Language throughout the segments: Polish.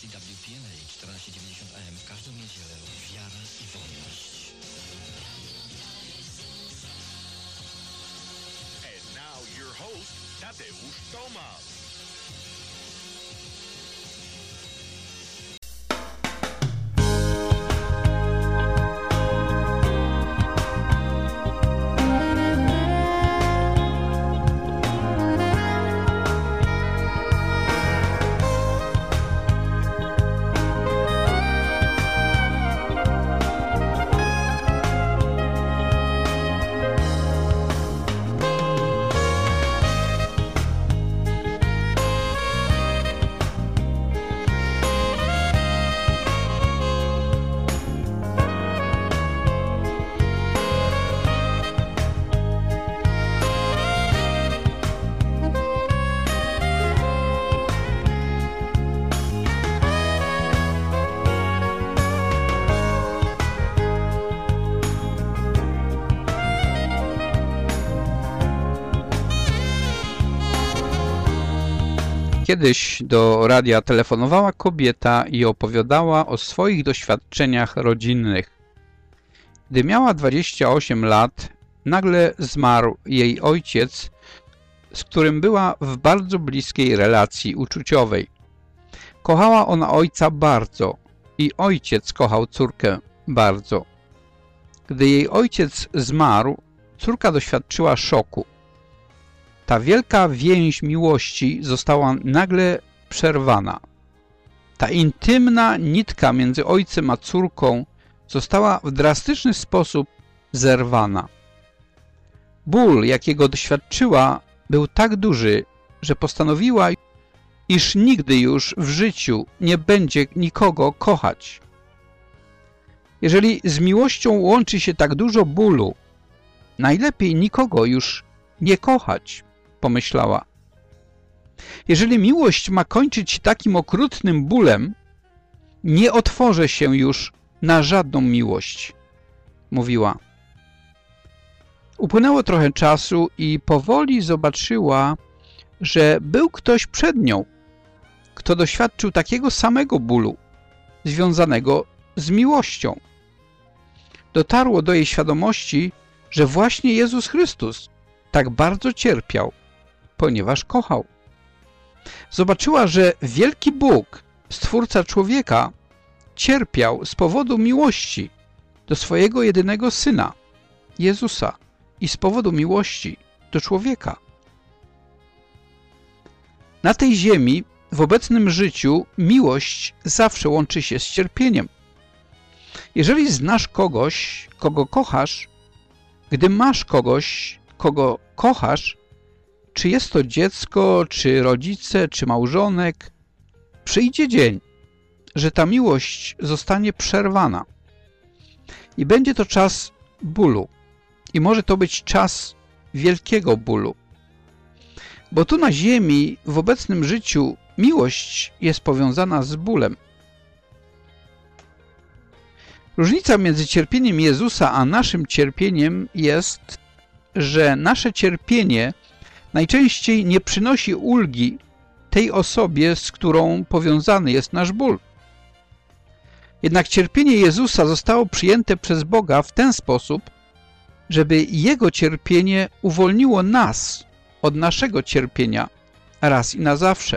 EWTN 1490 AM w każdą niedzielę. Wiara i wolność. And now your host, Tadeusz Tomasz. Kiedyś do radia telefonowała kobieta i opowiadała o swoich doświadczeniach rodzinnych. Gdy miała 28 lat, nagle zmarł jej ojciec, z którym była w bardzo bliskiej relacji uczuciowej. Kochała ona ojca bardzo i ojciec kochał córkę bardzo. Gdy jej ojciec zmarł, córka doświadczyła szoku. Ta wielka więź miłości została nagle przerwana. Ta intymna nitka między ojcem a córką została w drastyczny sposób zerwana. Ból, jakiego doświadczyła, był tak duży, że postanowiła, iż nigdy już w życiu nie będzie nikogo kochać. Jeżeli z miłością łączy się tak dużo bólu, najlepiej nikogo już nie kochać, pomyślała. Jeżeli miłość ma kończyć takim okrutnym bólem, nie otworzę się już na żadną miłość, mówiła. Upłynęło trochę czasu i powoli zobaczyła, że był ktoś przed nią, kto doświadczył takiego samego bólu, związanego z miłością. Dotarło do jej świadomości, że właśnie Jezus Chrystus tak bardzo cierpiał, ponieważ kochał. Zobaczyła, że wielki Bóg, Stwórca człowieka, cierpiał z powodu miłości do swojego jedynego Syna, Jezusa, i z powodu miłości do człowieka. Na tej ziemi, w obecnym życiu, miłość zawsze łączy się z cierpieniem. Jeżeli znasz kogoś, kogo kochasz, gdy masz kogoś, kogo kochasz, czy jest to dziecko, czy rodzice, czy małżonek, przyjdzie dzień, że ta miłość zostanie przerwana. I będzie to czas bólu. I może to być czas wielkiego bólu. Bo tu na ziemi, w obecnym życiu, miłość jest powiązana z bólem. Różnica między cierpieniem Jezusa a naszym cierpieniem jest, że nasze cierpienie najczęściej nie przynosi ulgi tej osobie, z którą powiązany jest nasz ból. Jednak cierpienie Jezusa zostało przyjęte przez Boga w ten sposób, żeby Jego cierpienie uwolniło nas od naszego cierpienia raz i na zawsze.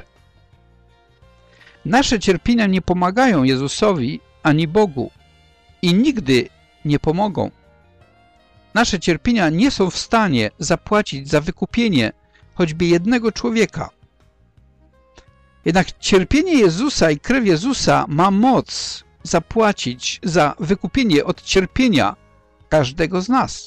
Nasze cierpienia nie pomagają Jezusowi ani Bogu i nigdy nie pomogą. Nasze cierpienia nie są w stanie zapłacić za wykupienie choćby jednego człowieka. Jednak cierpienie Jezusa i krew Jezusa ma moc zapłacić za wykupienie od cierpienia każdego z nas.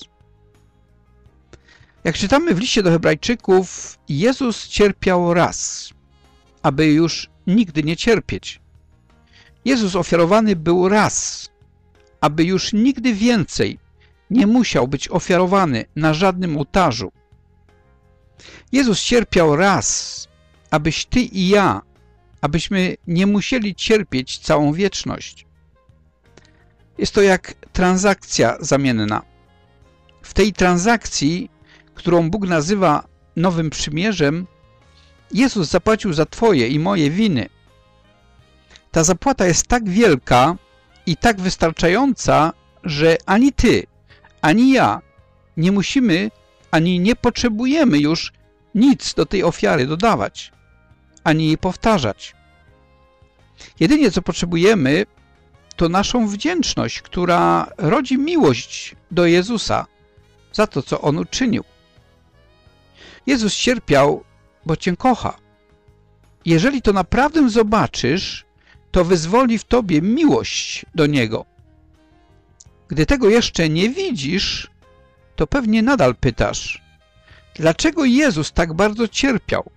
Jak czytamy w liście do Hebrajczyków, Jezus cierpiał raz, aby już nigdy nie cierpieć. Jezus ofiarowany był raz, aby już nigdy więcej nie musiał być ofiarowany na żadnym ołtarzu. Jezus cierpiał raz, abyś ty i ja, abyśmy nie musieli cierpieć całą wieczność. Jest to jak transakcja zamienna. W tej transakcji, którą Bóg nazywa Nowym Przymierzem, Jezus zapłacił za twoje i moje winy. Ta zapłata jest tak wielka i tak wystarczająca, że ani ty, ani ja nie musimy, ani nie potrzebujemy już nic do tej ofiary dodawać, ani jej powtarzać. Jedynie co potrzebujemy, to naszą wdzięczność, która rodzi miłość do Jezusa za to, co On uczynił. Jezus cierpiał, bo Cię kocha. Jeżeli to naprawdę zobaczysz, to wyzwoli w Tobie miłość do Niego. Gdy tego jeszcze nie widzisz, to pewnie nadal pytasz, dlaczego Jezus tak bardzo cierpiał?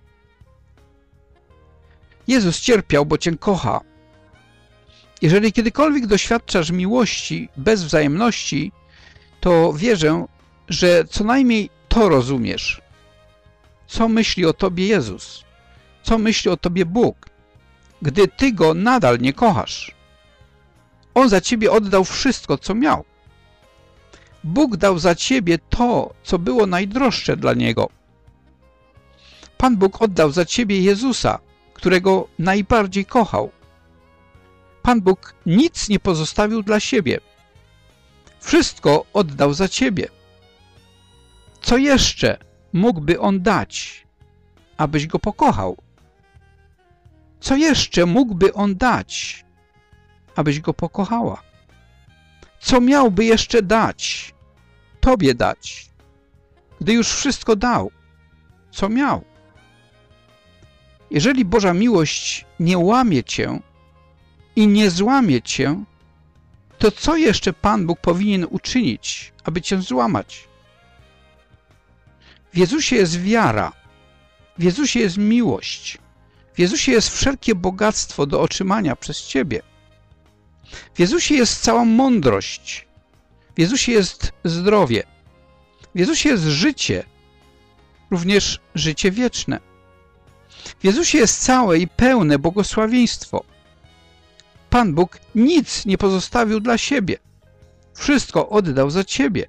Jezus cierpiał, bo Cię kocha. Jeżeli kiedykolwiek doświadczasz miłości bez wzajemności, to wierzę, że co najmniej to rozumiesz. Co myśli o Tobie Jezus? Co myśli o Tobie Bóg, gdy Ty Go nadal nie kochasz? On za Ciebie oddał wszystko, co miał. Bóg dał za Ciebie to, co było najdroższe dla Niego. Pan Bóg oddał za Ciebie Jezusa, którego najbardziej kochał. Pan Bóg nic nie pozostawił dla siebie. Wszystko oddał za Ciebie. Co jeszcze mógłby On dać, abyś Go pokochał? Co jeszcze mógłby On dać, abyś Go pokochała? Co miałby jeszcze dać, Tobie dać, gdy już wszystko dał, co miał? Jeżeli Boża miłość nie łamie Cię i nie złamie Cię, to co jeszcze Pan Bóg powinien uczynić, aby Cię złamać? W Jezusie jest wiara, w Jezusie jest miłość, w Jezusie jest wszelkie bogactwo do otrzymania przez Ciebie. W Jezusie jest cała mądrość, w Jezusie jest zdrowie, w Jezusie jest życie, również życie wieczne. W Jezusie jest całe i pełne błogosławieństwo. Pan Bóg nic nie pozostawił dla siebie. Wszystko oddał za Ciebie.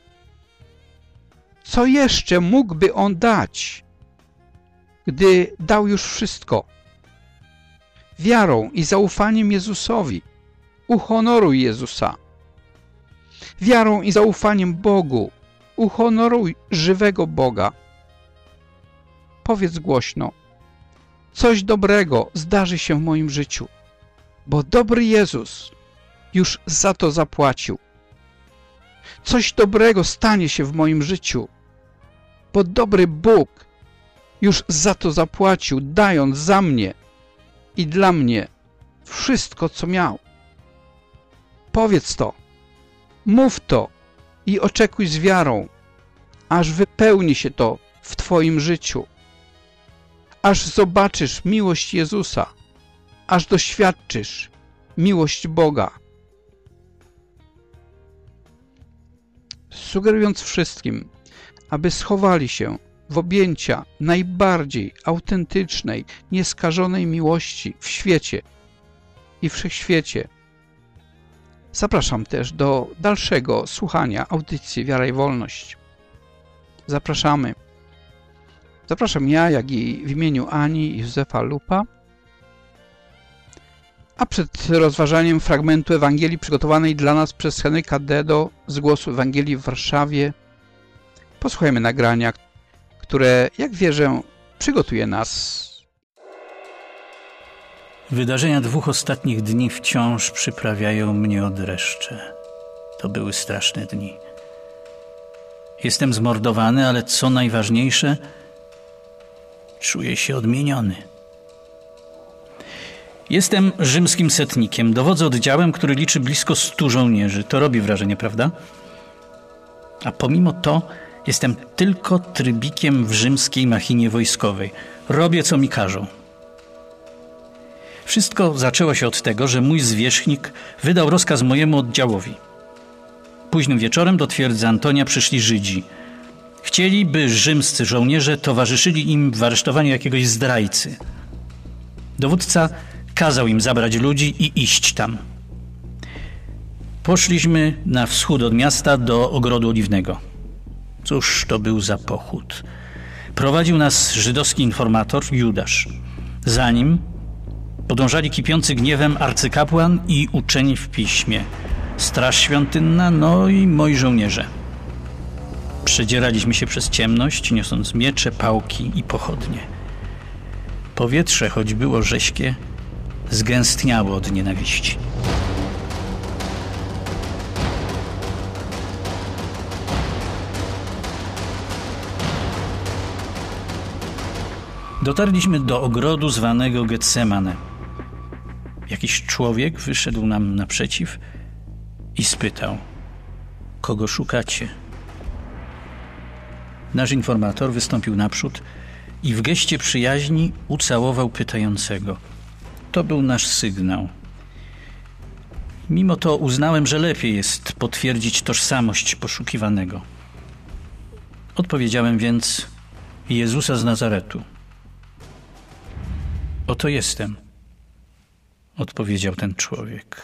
Co jeszcze mógłby On dać, gdy dał już wszystko? Wiarą i zaufaniem Jezusowi uhonoruj Jezusa. Wiarą i zaufaniem Bogu uhonoruj żywego Boga. Powiedz głośno: coś dobrego zdarzy się w moim życiu, bo dobry Jezus już za to zapłacił. Coś dobrego stanie się w moim życiu, bo dobry Bóg już za to zapłacił, dając za mnie i dla mnie wszystko, co miał. Powiedz to, mów to i oczekuj z wiarą, aż wypełni się to w Twoim życiu, aż zobaczysz miłość Jezusa, aż doświadczysz miłość Boga. Sugerując wszystkim, aby schowali się w objęcia najbardziej autentycznej, nieskażonej miłości w świecie i wszechświecie. Zapraszam też do dalszego słuchania audycji Wiara i Wolność. Zapraszam ja, jak i w imieniu Ani i Józefa Lupa. A przed rozważaniem fragmentu Ewangelii przygotowanej dla nas przez Henryka Dedo z Głosu Ewangelii w Warszawie, posłuchajmy nagrania, które, jak wierzę, przygotuje nas. Wydarzenia 2 ostatnich dni wciąż przyprawiają mnie o dreszcze. To były straszne dni. Jestem zmordowany, ale co najważniejsze, czuję się odmieniony. Jestem rzymskim setnikiem. Dowodzę oddziałem, który liczy blisko 100 żołnierzy. To robi wrażenie, prawda? A pomimo to jestem tylko trybikiem w rzymskiej machinie wojskowej. Robię, co mi każą. Wszystko zaczęło się od tego, że mój zwierzchnik wydał rozkaz mojemu oddziałowi. Późnym wieczorem do twierdzy Antonia przyszli Żydzi. Chcieli, by rzymscy żołnierze towarzyszyli im w aresztowaniu jakiegoś zdrajcy. Dowódca kazał im zabrać ludzi i iść tam. Poszliśmy na wschód od miasta do Ogrodu Oliwnego. Cóż to był za pochód. Prowadził nas żydowski informator Judasz. Za nim Podążali kipiący gniewem arcykapłan i uczeni w piśmie, straż świątynna, no i moi żołnierze. Przedzieraliśmy się przez ciemność, niosąc miecze, pałki i pochodnie. Powietrze, choć było rześkie, zgęstniało od nienawiści. Dotarliśmy do ogrodu zwanego Getsemane. Jakiś człowiek wyszedł nam naprzeciw i spytał: kogo szukacie? Nasz informator wystąpił naprzód i w geście przyjaźni ucałował pytającego. To był nasz sygnał. Mimo to uznałem, że lepiej jest potwierdzić tożsamość poszukiwanego. Odpowiedziałem więc: Jezusa z Nazaretu. Oto jestem, odpowiedział ten człowiek.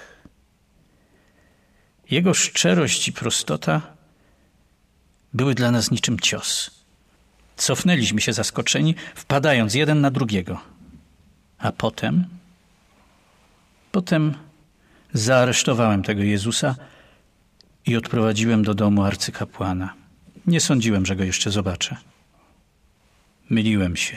Jego szczerość i prostota były dla nas niczym cios. Cofnęliśmy się zaskoczeni, wpadając jeden na drugiego. A potem zaaresztowałem tego Jezusa i odprowadziłem do domu arcykapłana. Nie sądziłem, że go jeszcze zobaczę. Myliłem się.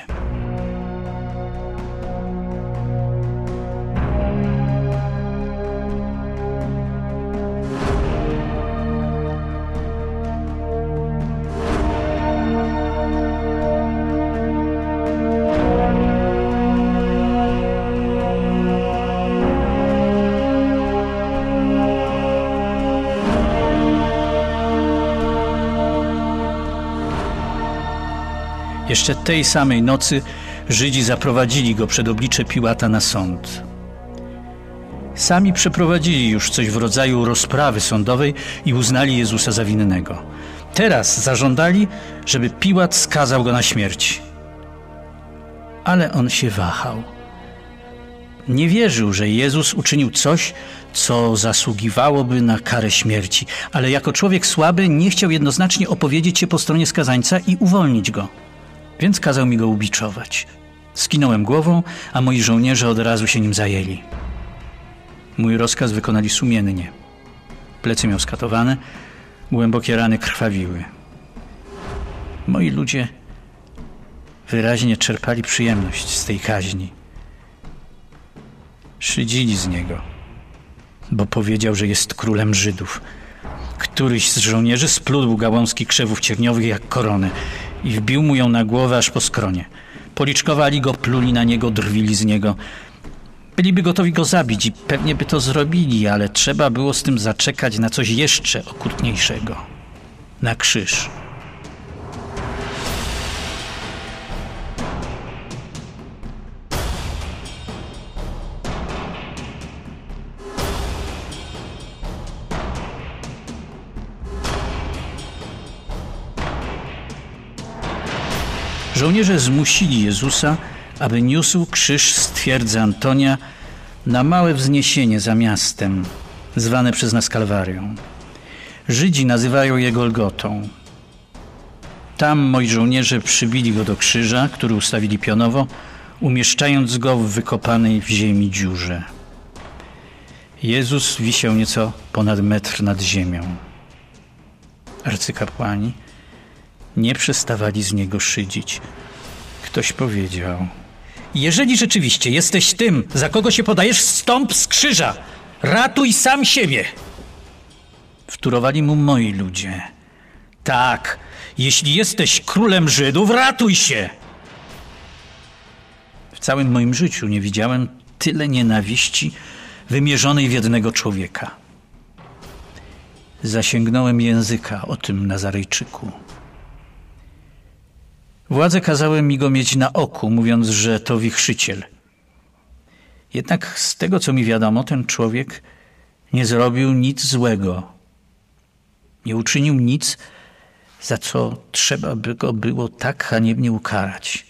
Jeszcze tej samej nocy Żydzi zaprowadzili go przed oblicze Piłata na sąd. Sami przeprowadzili już coś w rodzaju rozprawy sądowej i uznali Jezusa za winnego. Teraz zażądali, żeby Piłat skazał go na śmierć. Ale on się wahał. Nie wierzył, że Jezus uczynił coś, co zasługiwałoby na karę śmierci, ale jako człowiek słaby nie chciał jednoznacznie opowiedzieć się po stronie skazańca i uwolnić go. Więc kazał mi go ubiczować. Skinąłem głową, a moi żołnierze od razu się nim zajęli. Mój rozkaz wykonali sumiennie. Plecy miał skatowane, głębokie rany krwawiły. Moi ludzie wyraźnie czerpali przyjemność z tej kaźni. Szydzili z niego, bo powiedział, że jest królem Żydów. Któryś z żołnierzy splótł gałązki krzewów cierniowych jak koronę i wbił mu ją na głowę aż po skronie. Policzkowali go, pluli na niego, drwili z niego. Byliby gotowi go zabić i pewnie by to zrobili, ale trzeba było z tym zaczekać na coś jeszcze okrutniejszego. Na krzyż. Żołnierze zmusili Jezusa, aby niósł krzyż z twierdzy Antonia na małe wzniesienie za miastem, zwane przez nas Kalwarią. Żydzi nazywają je Golgotą. Tam moi żołnierze przybili go do krzyża, który ustawili pionowo, umieszczając go w wykopanej w ziemi dziurze. Jezus wisiał nieco ponad metr nad ziemią. Arcykapłani nie przestawali z niego szydzić. Ktoś powiedział: jeżeli rzeczywiście jesteś tym, za kogo się podajesz, zstąp z krzyża! Ratuj sam siebie! Wtórowali mu moi ludzie: tak, jeśli jesteś królem Żydów, ratuj się! W całym moim życiu nie widziałem tyle nienawiści wymierzonej w jednego człowieka. Zasięgnąłem języka o tym Nazarejczyku. Władze kazały mi go mieć na oku, mówiąc, że to wichrzyciel. Jednak z tego, co mi wiadomo, ten człowiek nie zrobił nic złego. Nie uczynił nic, za co trzeba by go było tak haniebnie ukarać.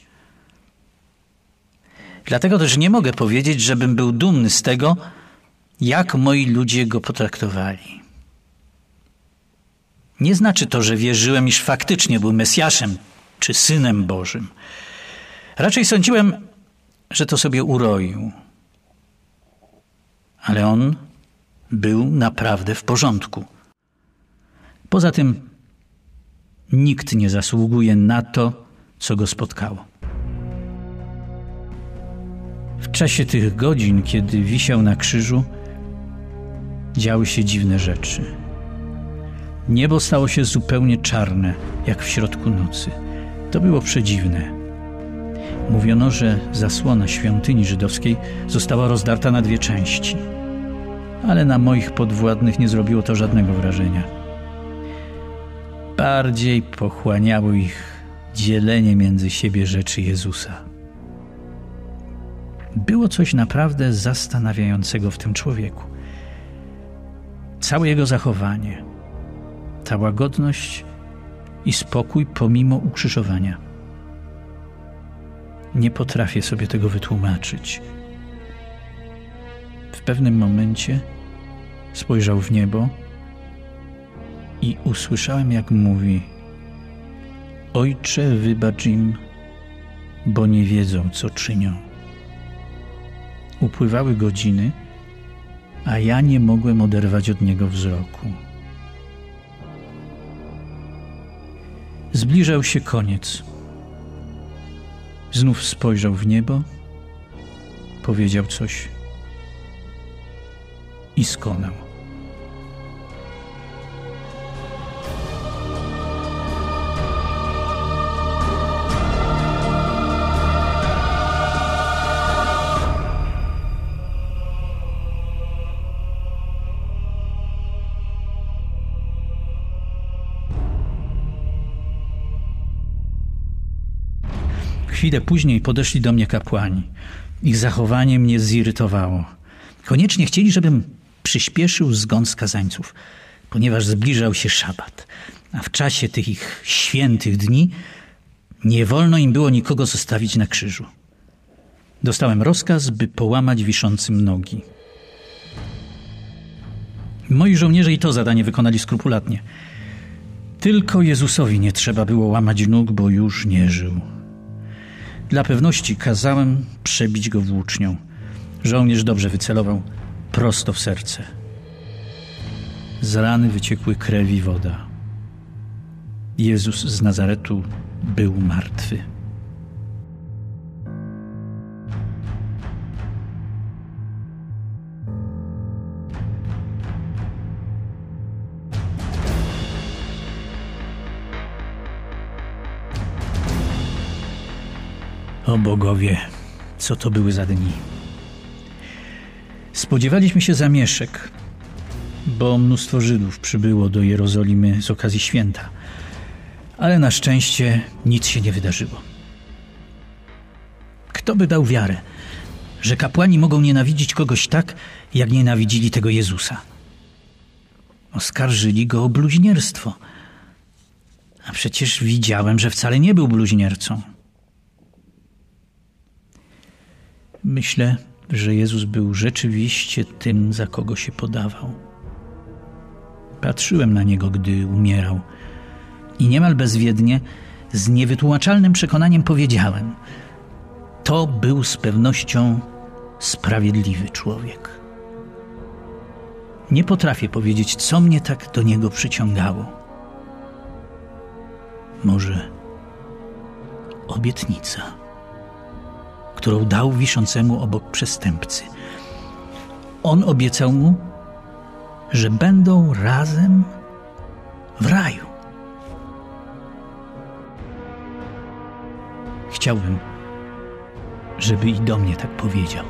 Dlatego też nie mogę powiedzieć, żebym był dumny z tego, jak moi ludzie go potraktowali. Nie znaczy to, że wierzyłem, iż faktycznie był Mesjaszem czy Synem Bożym. Raczej sądziłem, że to sobie uroił. ale on był naprawdę w porządku. Poza tym nikt nie zasługuje na to, co go spotkało. W czasie tych godzin, kiedy wisiał na krzyżu, działy się dziwne rzeczy. Niebo stało się zupełnie czarne, jak w środku nocy. To było przedziwne. Mówiono, że zasłona świątyni żydowskiej została rozdarta na 2 części. Ale na moich podwładnych nie zrobiło to żadnego wrażenia. Bardziej pochłaniało ich dzielenie między siebie rzeczy Jezusa. Było coś naprawdę zastanawiającego w tym człowieku. Całe jego zachowanie, ta łagodność i spokój pomimo ukrzyżowania. Nie potrafię sobie tego wytłumaczyć. W pewnym momencie spojrzał w niebo i usłyszałem, jak mówi: Ojcze, wybacz im, bo nie wiedzą, co czynią. Upływały godziny, a ja nie mogłem oderwać od niego wzroku. Zbliżał się koniec. Znów spojrzał w niebo, powiedział coś i skonał. Chwilę później podeszli do mnie kapłani. Ich zachowanie mnie zirytowało. Koniecznie chcieli, żebym przyspieszył zgon skazańców, ponieważ zbliżał się szabat, a w czasie tych ich świętych dni nie wolno im było nikogo zostawić na krzyżu. Dostałem rozkaz, by połamać wiszącym nogi. Moi żołnierze i to zadanie wykonali skrupulatnie. Tylko Jezusowi nie trzeba było łamać nóg, bo już nie żył. Dla pewności kazałem przebić go włócznią. Żołnierz dobrze wycelował, prosto w serce. Z rany wyciekły krew i woda. Jezus z Nazaretu był martwy. O bogowie, co to były za dni. Spodziewaliśmy się zamieszek, bo mnóstwo Żydów przybyło do Jerozolimy z okazji święta. Ale na szczęście nic się nie wydarzyło. Kto by dał wiarę, że kapłani mogą nienawidzić kogoś tak, jak nienawidzili tego Jezusa? Oskarżyli go o bluźnierstwo. A przecież widziałem, że wcale nie był bluźniercą. Myślę, że Jezus był rzeczywiście tym, za kogo się podawał. Patrzyłem na Niego, gdy umierał i niemal bezwiednie, z niewytłumaczalnym przekonaniem powiedziałem: to był z pewnością sprawiedliwy człowiek. Nie potrafię powiedzieć, co mnie tak do Niego przyciągało. Może obietnica, którą dał wiszącemu obok przestępcy. On obiecał mu, że będą razem w raju. Chciałbym, żeby i do mnie tak powiedział.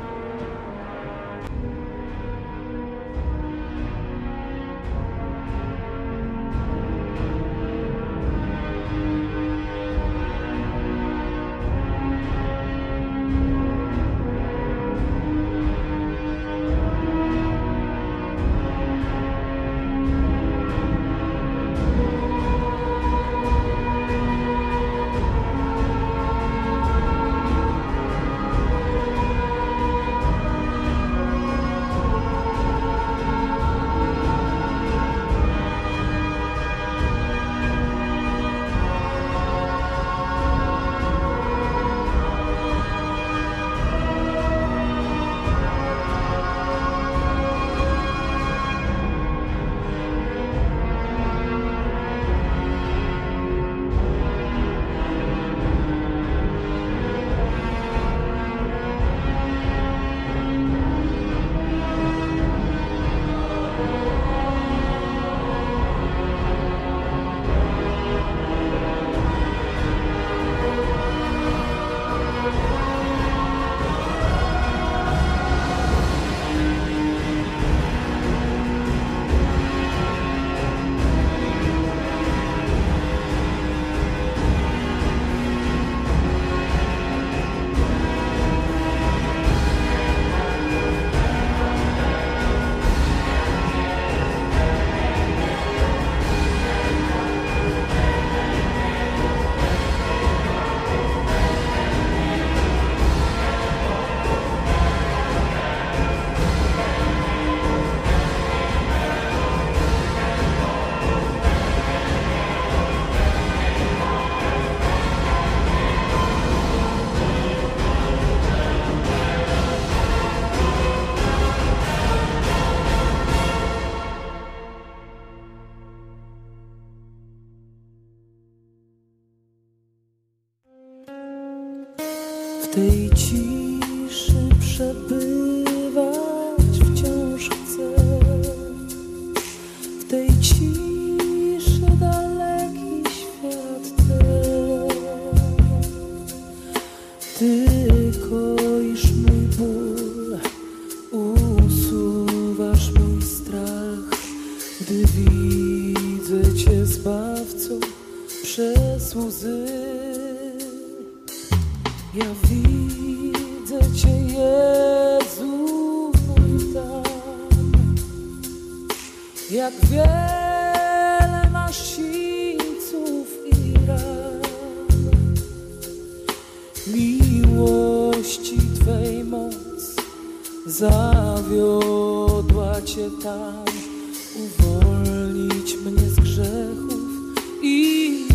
tej ciszy przebywać wciąż chcę. W tej ciszy daleki świat ten. Ty koisz mój ból, usuwasz mój strach, gdy widzę Cię Zbawcą przez łzy. Ja widzę Cię, Jezu mój tam, jak wiele masz sińców i ran. Miłości Twej moc zawiodła Cię tam, uwolnić mnie z grzechów i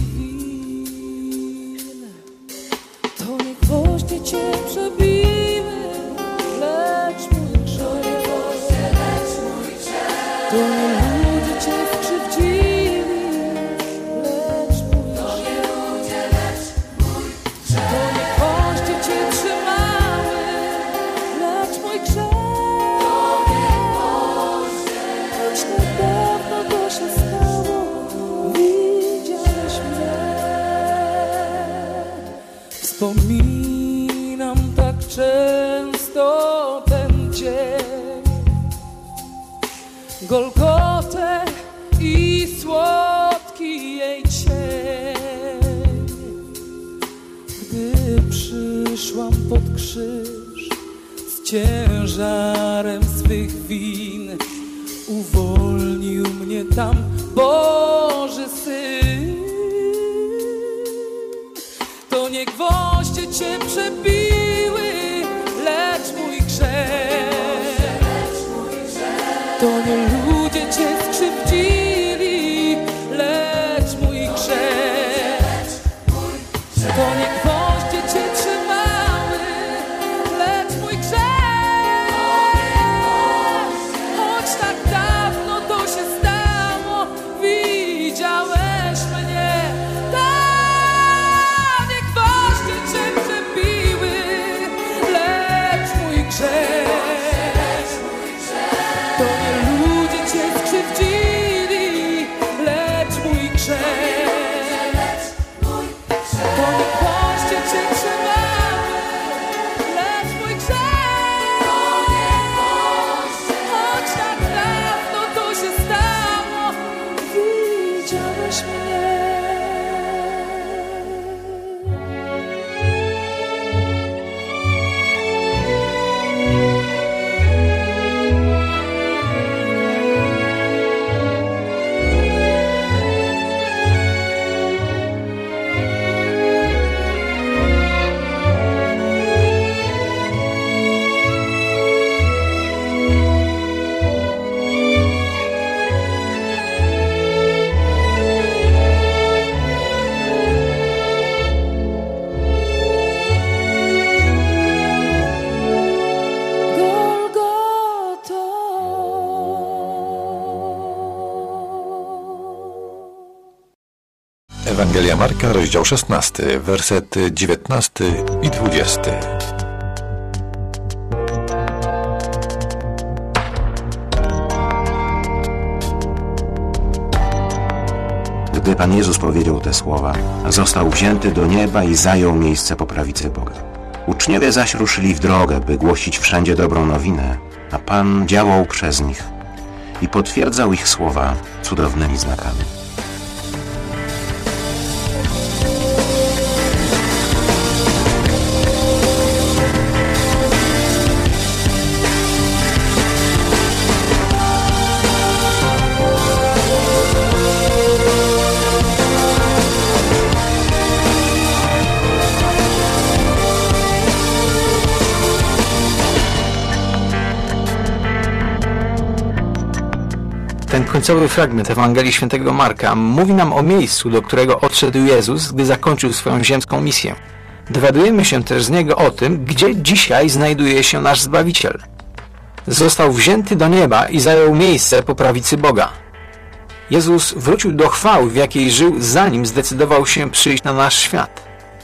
win. To nie gwoździe Cię przebiły, lecz mój grzech. To nie ludzie Cię skrzywdzili, lecz mój grzech. To nie gwoździe Cię trzymały, lecz mój grzech. Choć na dawno to się stało, widziałeś mnie. Wspominam tak często ten dzień, Golgotę i słodki jej cień. Gdy przyszłam pod krzyż z ciężarem swych win, uwolnił mnie tam Boży Syn. To nie gwoździe Cię przebiły, lecz mój grzech. To nie ludzie Cię skrzywdzili, lecz mój grzech. To nie gwoździe Cię trzymały, lecz mój grzech. Choć tak dawno to się stało, widziałeś mnie. Tak, nie gwoździe Cię przebiły, lecz mój grzech. To nie ludzie Cię skrzywdzili, lecz mój grzech. To nie gwoździe Cię trzymały, lecz mój grzech. Choć tak dawno to się stało, widziałeś mnie. Ewangelia Marka, rozdział 16, wersety 19 i 20. Gdy Pan Jezus powiedział te słowa, został wzięty do nieba i zajął miejsce po prawicy Boga. Uczniowie zaś ruszyli w drogę, by głosić wszędzie dobrą nowinę, a Pan działał przez nich i potwierdzał ich słowa cudownymi znakami. Ten końcowy fragment Ewangelii Świętego Marka mówi nam o miejscu, do którego odszedł Jezus, gdy zakończył swoją ziemską misję. Dowiadujemy się też z niego o tym, gdzie dzisiaj znajduje się nasz Zbawiciel. Został wzięty do nieba i zajął miejsce po prawicy Boga. Jezus wrócił do chwały, w jakiej żył, zanim zdecydował się przyjść na nasz świat.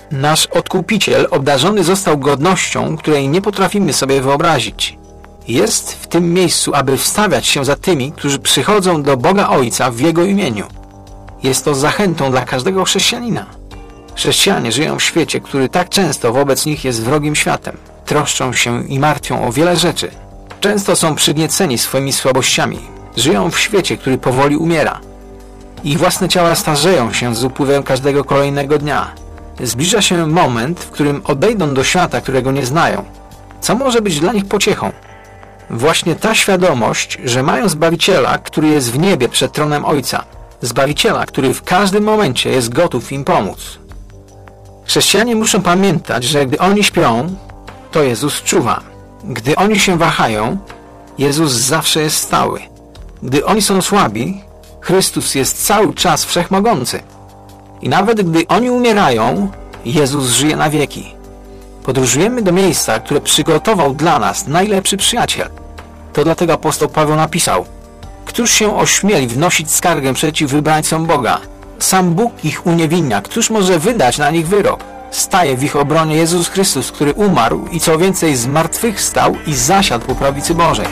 Nasz Odkupiciel obdarzony został godnością, której nie potrafimy sobie wyobrazić. Jest w tym miejscu, aby wstawiać się za tymi, którzy przychodzą do Boga Ojca w Jego imieniu. Jest to zachętą dla każdego chrześcijanina. Chrześcijanie żyją w świecie, który tak często wobec nich jest wrogim światem. Troszczą się i martwią o wiele rzeczy. Często są przygnieceni swoimi słabościami. Żyją w świecie, który powoli umiera. Ich własne ciała starzeją się z upływem każdego kolejnego dnia. Zbliża się moment, w którym odejdą do świata, którego nie znają. Co może być dla nich pociechą? Właśnie ta świadomość, że mają Zbawiciela, który jest w niebie przed tronem Ojca. Zbawiciela, który w każdym momencie jest gotów im pomóc. Chrześcijanie muszą pamiętać, że gdy oni śpią, to Jezus czuwa. Gdy oni się wahają, Jezus zawsze jest stały. Gdy oni są słabi, Chrystus jest cały czas wszechmogący. I nawet gdy oni umierają, Jezus żyje na wieki. Podróżujemy do miejsca, które przygotował dla nas najlepszy przyjaciel. To dlatego apostoł Paweł napisał: Któż się ośmieli wnosić skargę przeciw wybrańcom Boga? Sam Bóg ich uniewinnia. Któż może wydać na nich wyrok? Staje w ich obronie Jezus Chrystus, który umarł i co więcej zmartwychwstał i zasiadł po prawicy Bożej.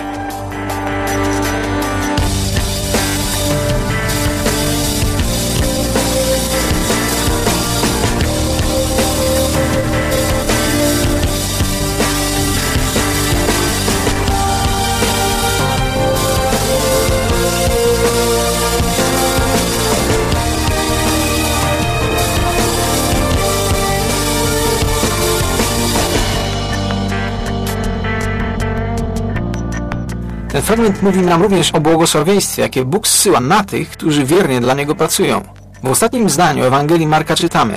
Ten fragment mówi nam również o błogosławieństwie, jakie Bóg zsyła na tych, którzy wiernie dla Niego pracują. W ostatnim zdaniu Ewangelii Marka czytamy: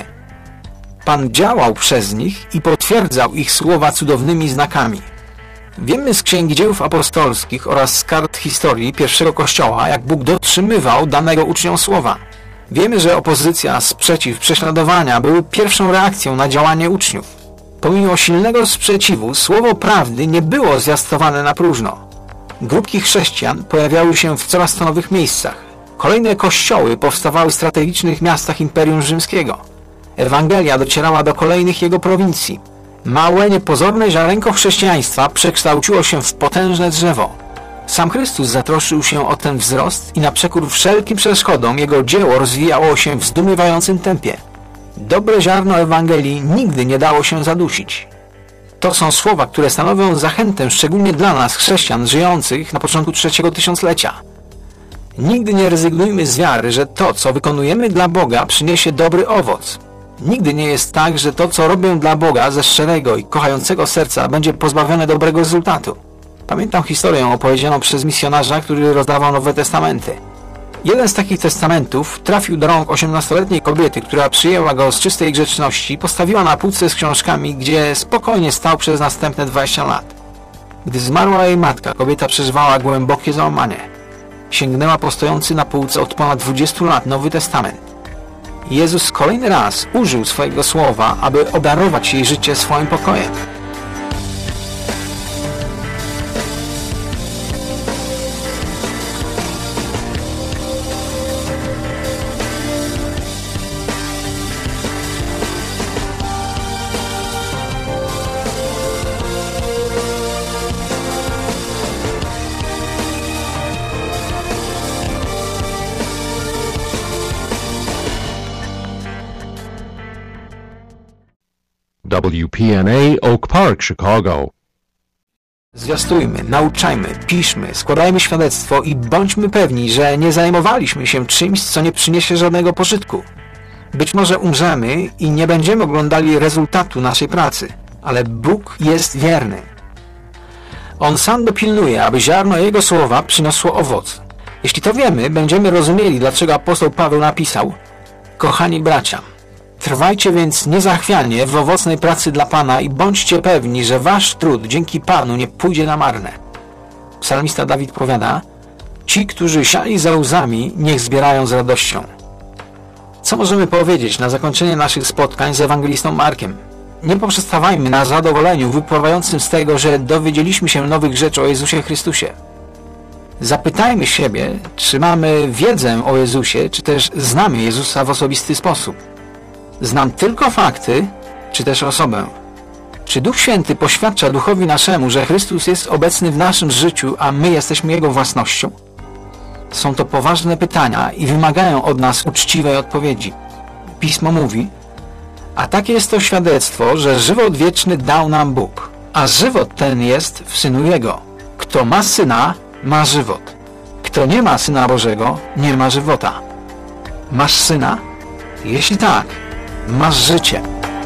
Pan działał przez nich i potwierdzał ich słowa cudownymi znakami. Wiemy z Księgi Dziejów Apostolskich oraz z kart historii pierwszego Kościoła, jak Bóg dotrzymywał danego uczniom słowa. Wiemy, że opozycja, sprzeciw, prześladowania były pierwszą reakcją na działanie uczniów. Pomimo silnego sprzeciwu, słowo prawdy nie było zwiastowane na próżno. Grupki chrześcijan pojawiały się w coraz to nowych miejscach. Kolejne kościoły powstawały w strategicznych miastach Imperium Rzymskiego. Ewangelia docierała do kolejnych jego prowincji. Małe, niepozorne ziarenko chrześcijaństwa przekształciło się w potężne drzewo. Sam Chrystus zatroszczył się o ten wzrost i na przekór wszelkim przeszkodom Jego dzieło rozwijało się w zdumiewającym tempie. Dobre ziarno Ewangelii nigdy nie dało się zadusić. To są słowa, które stanowią zachętę szczególnie dla nas, chrześcijan żyjących na początku trzeciego tysiąclecia. Nigdy nie rezygnujmy z wiary, że to, co wykonujemy dla Boga, przyniesie dobry owoc. Nigdy nie jest tak, że to, co robię dla Boga ze szczerego i kochającego serca, będzie pozbawione dobrego rezultatu. Pamiętam historię opowiedzianą przez misjonarza, który rozdawał Nowe Testamenty. Jeden z takich testamentów trafił do rąk 18-letniej kobiety, która przyjęła go z czystej grzeczności, postawiła na półce z książkami, gdzie spokojnie stał przez następne 20 lat. Gdy zmarła jej matka, kobieta przeżywała głębokie załamanie. Sięgnęła po stojący na półce od ponad 20 lat Nowy Testament. Jezus kolejny raz użył swojego słowa, aby obdarować jej życie swoim pokojem. WPNA Oak Park, Chicago. Zwiastujmy, nauczajmy, piszmy, składajmy świadectwo i bądźmy pewni, że nie zajmowaliśmy się czymś, co nie przyniesie żadnego pożytku. Być może umrzemy i nie będziemy oglądali rezultatu naszej pracy, ale Bóg jest wierny. On sam dopilnuje, aby ziarno Jego słowa przyniosło owoc. Jeśli to wiemy, będziemy rozumieli, dlaczego apostoł Paweł napisał: Kochani bracia, trwajcie więc niezachwianie w owocnej pracy dla Pana i bądźcie pewni, że wasz trud dzięki Panu nie pójdzie na marne. Psalmista Dawid powiada: Ci, którzy siali za łzami, niech zbierają z radością. Co możemy powiedzieć na zakończenie naszych spotkań z ewangelistą Markiem? Nie poprzestawajmy na zadowoleniu wypływającym z tego, że dowiedzieliśmy się nowych rzeczy o Jezusie Chrystusie. Zapytajmy siebie, czy mamy wiedzę o Jezusie, czy też znamy Jezusa w osobisty sposób. Znam tylko fakty, czy też osobę? Czy Duch Święty poświadcza Duchowi naszemu, że Chrystus jest obecny w naszym życiu, a my jesteśmy Jego własnością? Są to poważne pytania i wymagają od nas uczciwej odpowiedzi. Pismo mówi: a takie jest to świadectwo, że żywot wieczny dał nam Bóg, a żywot ten jest w Synu Jego. Kto ma Syna, ma żywot. Kto nie ma Syna Bożego, nie ma żywota. Masz Syna? Jeśli tak, masz życie.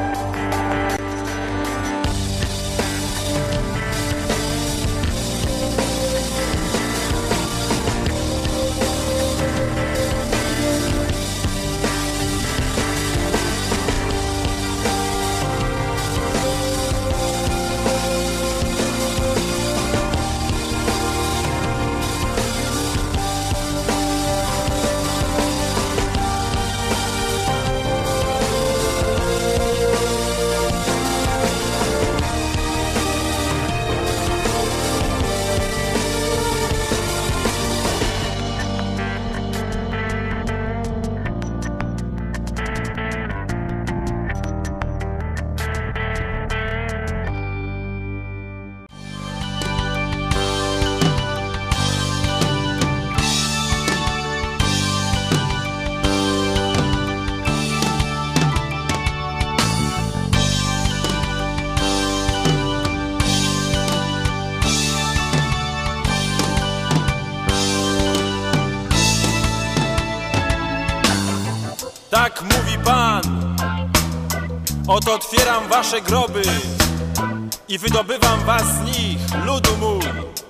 Tak mówi Pan: oto otwieram wasze groby i wydobywam was z nich, ludu mój.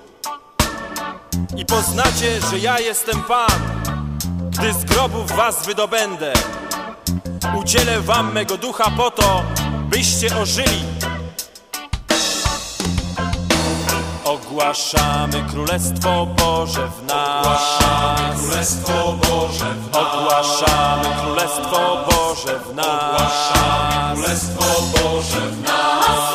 I poznacie, że ja jestem Pan, gdy z grobów was wydobędę. Udzielę wam mego ducha po to, byście ożyli. Ogłaszamy Królestwo Boże w nas. Ogłaszamy Królestwo Boże w nas. Ogłaszamy Królestwo Boże w nas. Ogłaszamy Królestwo Boże w nas.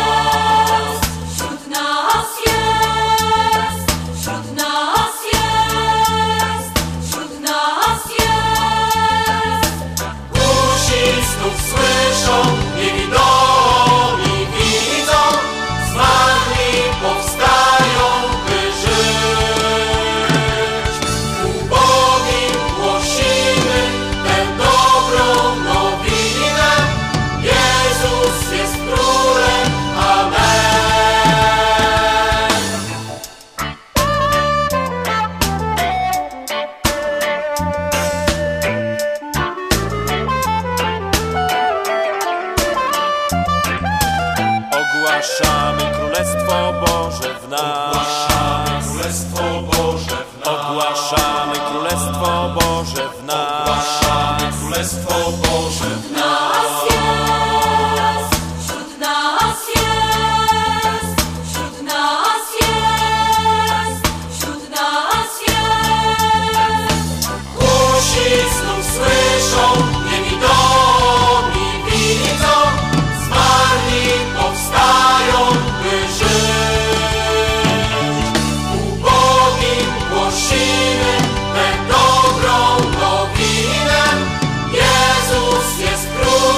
Wśród nas jest, wśród nas jest, wśród nas jest. Usi znów słyszą, niewidomi widzą, zmarli powstają, by żyć. Ubogim głosimy tę dobrą nowinę. Jezus jest Królem. Amen. Ogłaszamy Królestwo Boże w nas. Ogłaszamy Królestwo Boże w nas. Ogłaszamy Królestwo Boże w nas. Ogłaszamy Królestwo Boże w nas. Nas jest, wśród nas jest, wśród nas jest, wśród nas jest. Usi znów słyszą, niewidomi widzą, zmarli powstają, by żyć. Ubogim głosimy tę dobrą nowinę. Jezus jest Królem.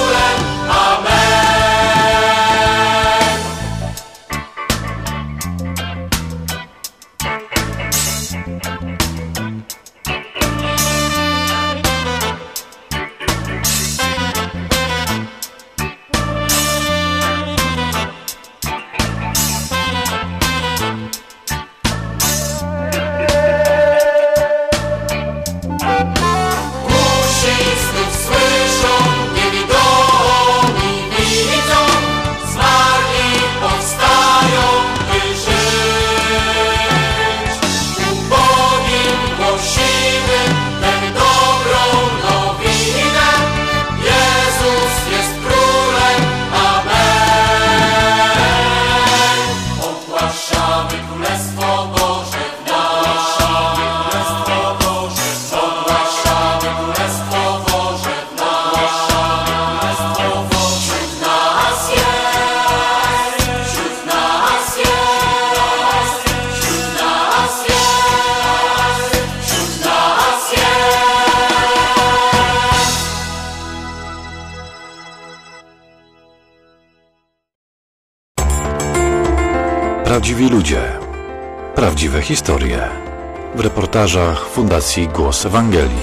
Prawdziwi ludzie. Prawdziwe historie. W reportażach Fundacji Głos Ewangelii.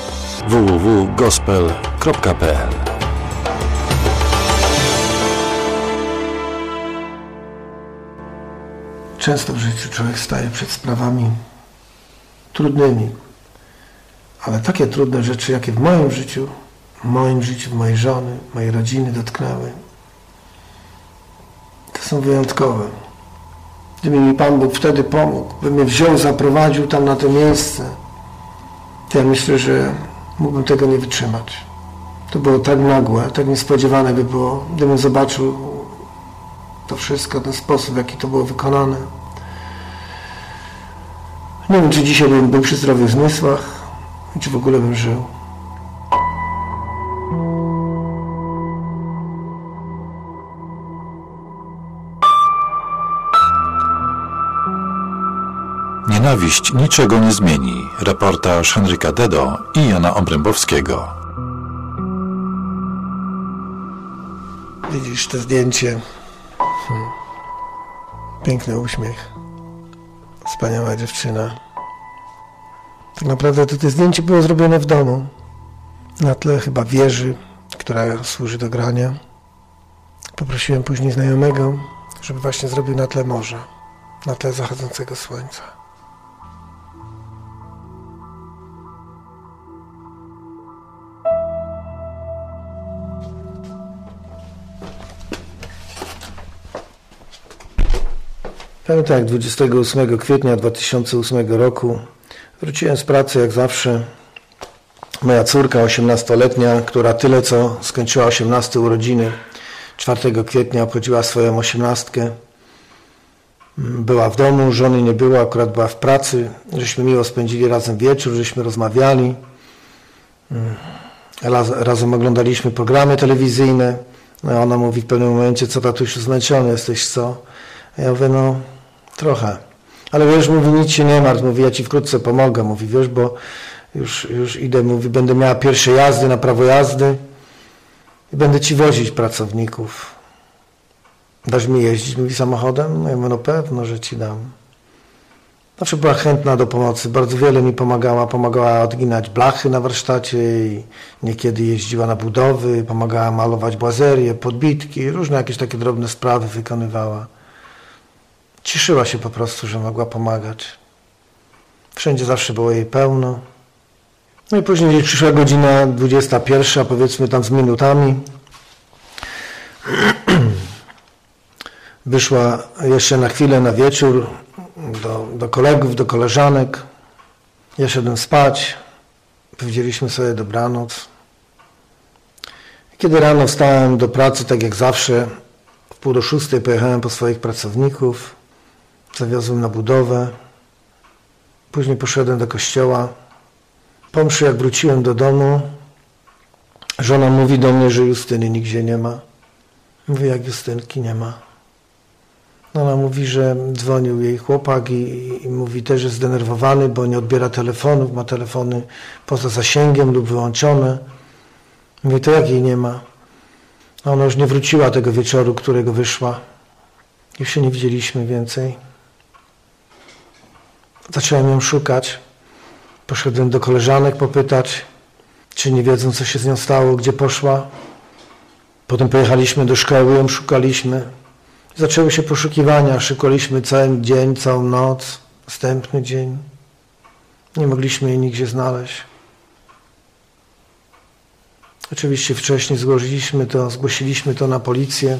www.gospel.pl. Często w życiu człowiek staje przed sprawami trudnymi, ale takie trudne rzeczy, jakie w moim życiu, mojej żony, mojej rodziny dotknęły, to są wyjątkowe. Gdyby mi Pan Bóg wtedy pomógł, by mnie wziął, zaprowadził tam na to miejsce, to ja myślę, że mógłbym tego nie wytrzymać. To było tak nagłe, tak niespodziewane by było, gdybym zobaczył to wszystko, ten sposób, w jaki to było wykonane. Nie wiem, czy dzisiaj bym był przy zdrowych zmysłach, czy w ogóle bym żył. Nienawiść niczego nie zmieni. Reportaż Henryka Dedo i Jana Obrębowskiego. Widzisz to zdjęcie. Piękny uśmiech. Wspaniała dziewczyna. Tak naprawdę to zdjęcie było zrobione w domu. Na tle chyba wieży, która służy do grania. Poprosiłem później znajomego, żeby właśnie zrobił na tle morza. Na tle zachodzącego słońca. Pamiętam, jak 28 kwietnia 2008 roku wróciłem z pracy jak zawsze. Moja córka 18-letnia, która tyle co skończyła 18 urodziny, 4 kwietnia obchodziła swoją 18. Była w domu, żony nie było, akurat była w pracy. Żeśmy miło spędzili razem wieczór, żeśmy rozmawiali. Razem oglądaliśmy programy telewizyjne. No, ona mówi w pewnym momencie: co tatusiu, zmęczony jesteś, co? A ja mówię: no trochę. Ale wiesz, mówi, nic się nie martw, mówi, ja ci wkrótce pomogę, mówi, wiesz, bo już idę, mówi, będę miała pierwsze jazdy na prawo jazdy i będę ci wozić pracowników. Dasz mi jeździć, mówi, samochodem? No ja mówię, no pewno, że ci dam. Znaczy była chętna do pomocy, bardzo wiele mi pomagała odginać blachy na warsztacie i niekiedy jeździła na budowy, pomagała malować błazerię, podbitki, różne jakieś takie drobne sprawy wykonywała. Cieszyła się po prostu, że mogła pomagać. Wszędzie zawsze było jej pełno. No i później przyszła godzina 21, powiedzmy tam z minutami. Wyszła jeszcze na chwilę, na wieczór do kolegów, do koleżanek. Ja szedłem spać. Powiedzieliśmy sobie dobranoc. Kiedy rano wstałem do pracy, tak jak zawsze, w 5:45 pojechałem po swoich pracowników. Zawiozłem na budowę. Później poszedłem do kościoła. Po mszy, jak wróciłem do domu, żona mówi do mnie, że Justyny nigdzie nie ma. Mówię, jak Justynki nie ma? No ona mówi, że dzwonił jej chłopak i mówi też, że jest zdenerwowany, bo nie odbiera telefonów, ma telefony poza zasięgiem lub wyłączone. Mówi, to jak jej nie ma? A ona już nie wróciła tego wieczoru, którego wyszła. Już się nie widzieliśmy więcej. Zacząłem ją szukać. Poszedłem do koleżanek popytać, czy nie wiedzą, co się z nią stało, gdzie poszła. Potem pojechaliśmy do szkoły, ją szukaliśmy. Zaczęły się poszukiwania, szukaliśmy cały dzień, całą noc, następny dzień. Nie mogliśmy jej nigdzie znaleźć. Oczywiście wcześniej zgłosiliśmy to na policję.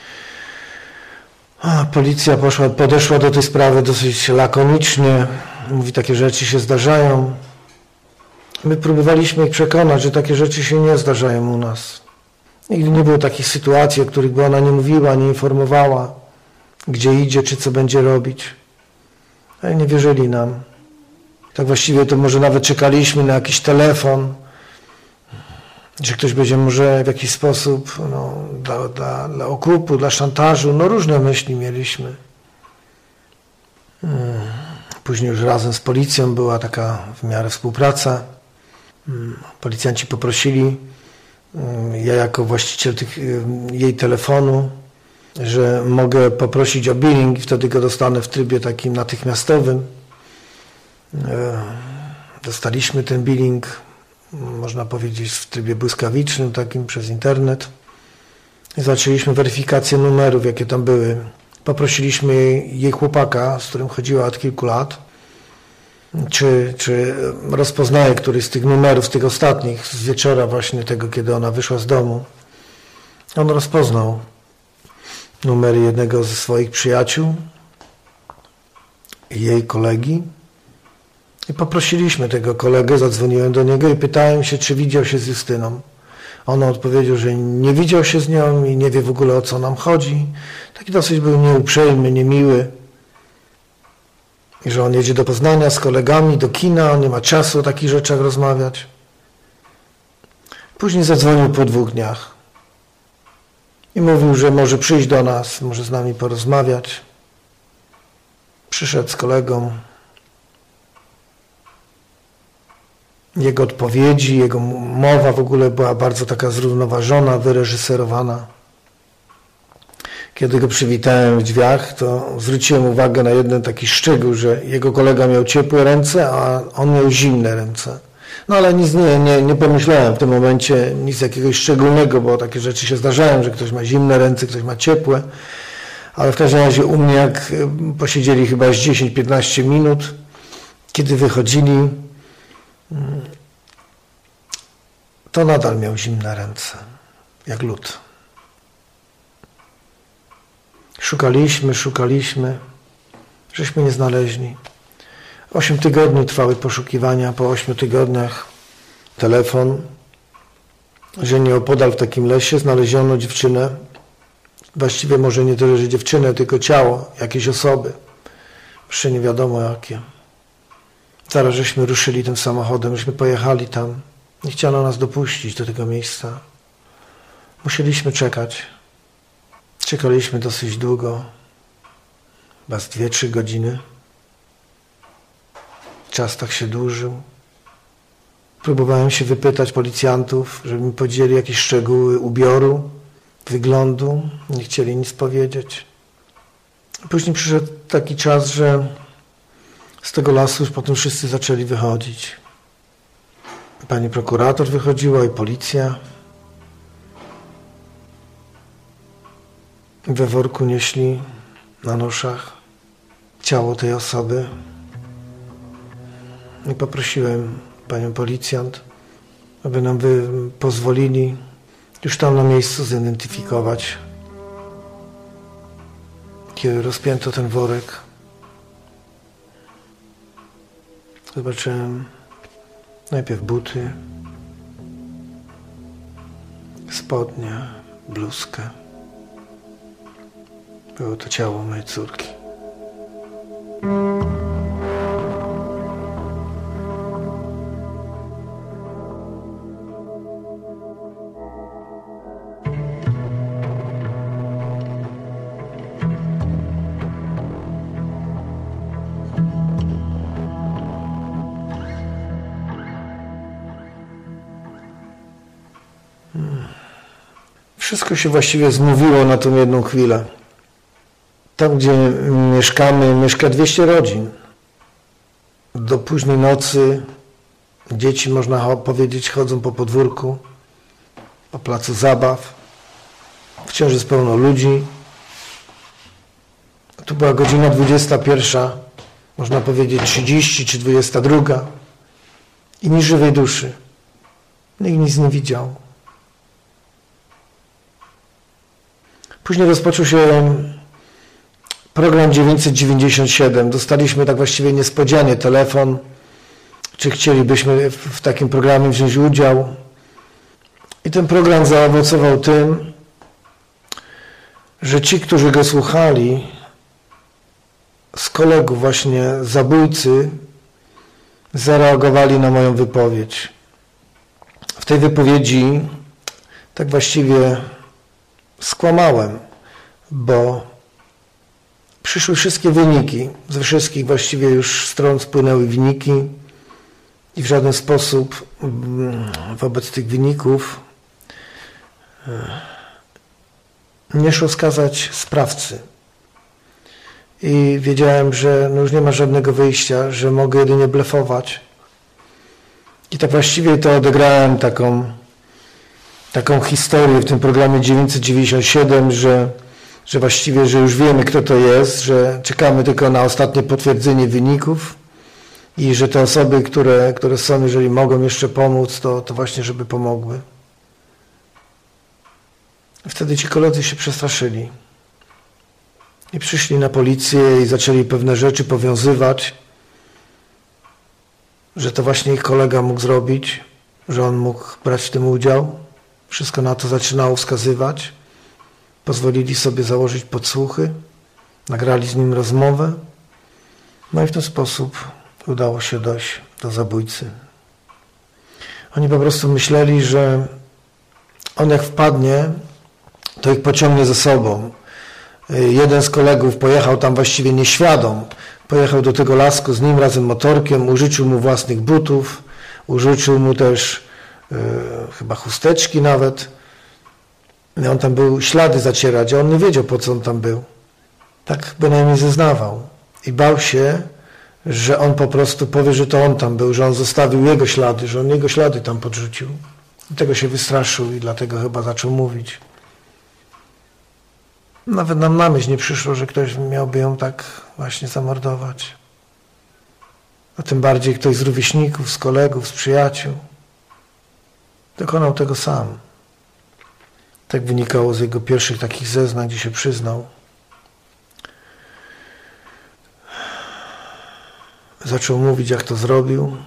Policja podeszła do tej sprawy dosyć lakonicznie. Mówi, takie rzeczy się zdarzają. My próbowaliśmy ich przekonać, że takie rzeczy się nie zdarzają u nas. Nigdy nie było takich sytuacji, o których by ona nie mówiła, nie informowała, gdzie idzie, czy co będzie robić. Ale nie wierzyli nam. Tak właściwie to może nawet czekaliśmy na jakiś telefon, że ktoś będzie może w jakiś sposób dla okupu, dla szantażu, różne myśli mieliśmy. Później już razem z policją była taka w miarę współpraca. Policjanci poprosili, ja jako właściciel jej telefonu, że mogę poprosić o billing i wtedy go dostanę w trybie takim natychmiastowym. Dostaliśmy ten billing, można powiedzieć, w trybie błyskawicznym, takim przez internet. I zaczęliśmy weryfikację numerów, jakie tam były. Poprosiliśmy jej chłopaka, z którym chodziła od kilku lat, czy rozpoznaje któryś z tych numerów, z tych ostatnich, z wieczora właśnie tego, kiedy ona wyszła z domu. On rozpoznał numery jednego ze swoich przyjaciół i jej kolegi. I poprosiliśmy tego kolegę, zadzwoniłem do niego i pytałem się, czy widział się z Justyną. On odpowiedział, że nie widział się z nią i nie wie w ogóle, o co nam chodzi. Taki dosyć był nieuprzejmy, niemiły. I że on jedzie do Poznania z kolegami, do kina, on nie ma czasu o takich rzeczach rozmawiać. Później zadzwonił po 2 dniach i mówił, że może przyjść do nas, może z nami porozmawiać. Przyszedł z kolegą. Jego odpowiedzi, jego mowa w ogóle była bardzo taka zrównoważona, wyreżyserowana. Kiedy go przywitałem w drzwiach, to zwróciłem uwagę na jeden taki szczegół, że jego kolega miał ciepłe ręce, a on miał zimne ręce. No ale nic nie pomyślałem w tym momencie, nic jakiegoś szczególnego, bo takie rzeczy się zdarzają, że ktoś ma zimne ręce, ktoś ma ciepłe. Ale w każdym razie u mnie, jak posiedzieli chyba z 10-15 minut, kiedy wychodzili, to nadal miał zimne ręce, jak lód. Szukaliśmy, żeśmy nie znaleźli. 8 tygodni trwały poszukiwania, po 8 tygodniach telefon, że nieopodal w takim lesie znaleziono dziewczynę, właściwie może nie tyle, że dziewczynę, tylko ciało jakiejś osoby, jeszcze nie wiadomo jakie. Zaraz żeśmy ruszyli tym samochodem, żeśmy pojechali tam. Nie chciano nas dopuścić do tego miejsca. Musieliśmy czekać. Czekaliśmy dosyć długo, chyba z 2-3 godziny. Czas tak się dłużył. Próbowałem się wypytać policjantów, żeby mi powiedzieli jakieś szczegóły ubioru, wyglądu. Nie chcieli nic powiedzieć. Później przyszedł taki czas, że z tego lasu już potem wszyscy zaczęli wychodzić. Pani prokurator wychodziła i policja. We worku nieśli na noszach ciało tej osoby. I poprosiłem panią policjant, aby nam pozwolili już tam na miejscu zidentyfikować. Kiedy rozpięto ten worek, zobaczyłem najpierw buty, spodnie, bluzkę. Było to ciało mojej córki. Wszystko się właściwie zmówiło na tą jedną chwilę. Tam, gdzie mieszkamy, mieszka 200 rodzin. Do późnej nocy dzieci, można powiedzieć, chodzą po podwórku, po placu zabaw. Wciąż jest pełno ludzi. Tu była godzina 21, można powiedzieć 30 czy 22. I ni żywej duszy. Nikt nic nie widział. Później rozpoczął się program 997. Dostaliśmy tak właściwie niespodzianie telefon, czy chcielibyśmy w takim programie wziąć udział. I ten program zaowocował tym, że ci, którzy go słuchali, z kolegów właśnie zabójcy, zareagowali na moją wypowiedź. W tej wypowiedzi tak właściwie skłamałem, bo przyszły wszystkie wyniki, ze wszystkich właściwie już stron spłynęły wyniki i w żaden sposób wobec tych wyników nie szło skazać sprawcy. I wiedziałem, że już nie ma żadnego wyjścia, że mogę jedynie blefować. I tak właściwie to odegrałem taką historię w tym programie 997, że właściwie, że już wiemy, kto to jest, że czekamy tylko na ostatnie potwierdzenie wyników i że te osoby, które są, jeżeli mogą jeszcze pomóc, to właśnie, żeby pomogły. Wtedy ci koledzy się przestraszyli i przyszli na policję i zaczęli pewne rzeczy powiązywać, że to właśnie ich kolega mógł zrobić, że on mógł brać w tym udział. Wszystko na to zaczynało wskazywać. Pozwolili sobie założyć podsłuchy, nagrali z nim rozmowę, no i w ten sposób udało się dojść do zabójcy. Oni po prostu myśleli, że on jak wpadnie, to ich pociągnie ze sobą. Jeden z kolegów pojechał tam właściwie nieświadom, pojechał do tego lasku z nim razem motorkiem, użyczył mu własnych butów, użyczył mu też chyba chusteczki nawet. I on tam był ślady zacierać, a on nie wiedział, po co on tam był. Tak bynajmniej zeznawał. I bał się, że on po prostu powie, że to on tam był, że on zostawił jego ślady, że on jego ślady tam podrzucił. I tego się wystraszył i dlatego chyba zaczął mówić. Nawet nam na myśl nie przyszło, że ktoś miałby ją tak właśnie zamordować. A tym bardziej ktoś z rówieśników, z kolegów, z przyjaciół. Dokonał tego sam. Tak wynikało z jego pierwszych takich zeznań, gdzie się przyznał. Zaczął mówić, jak to zrobił.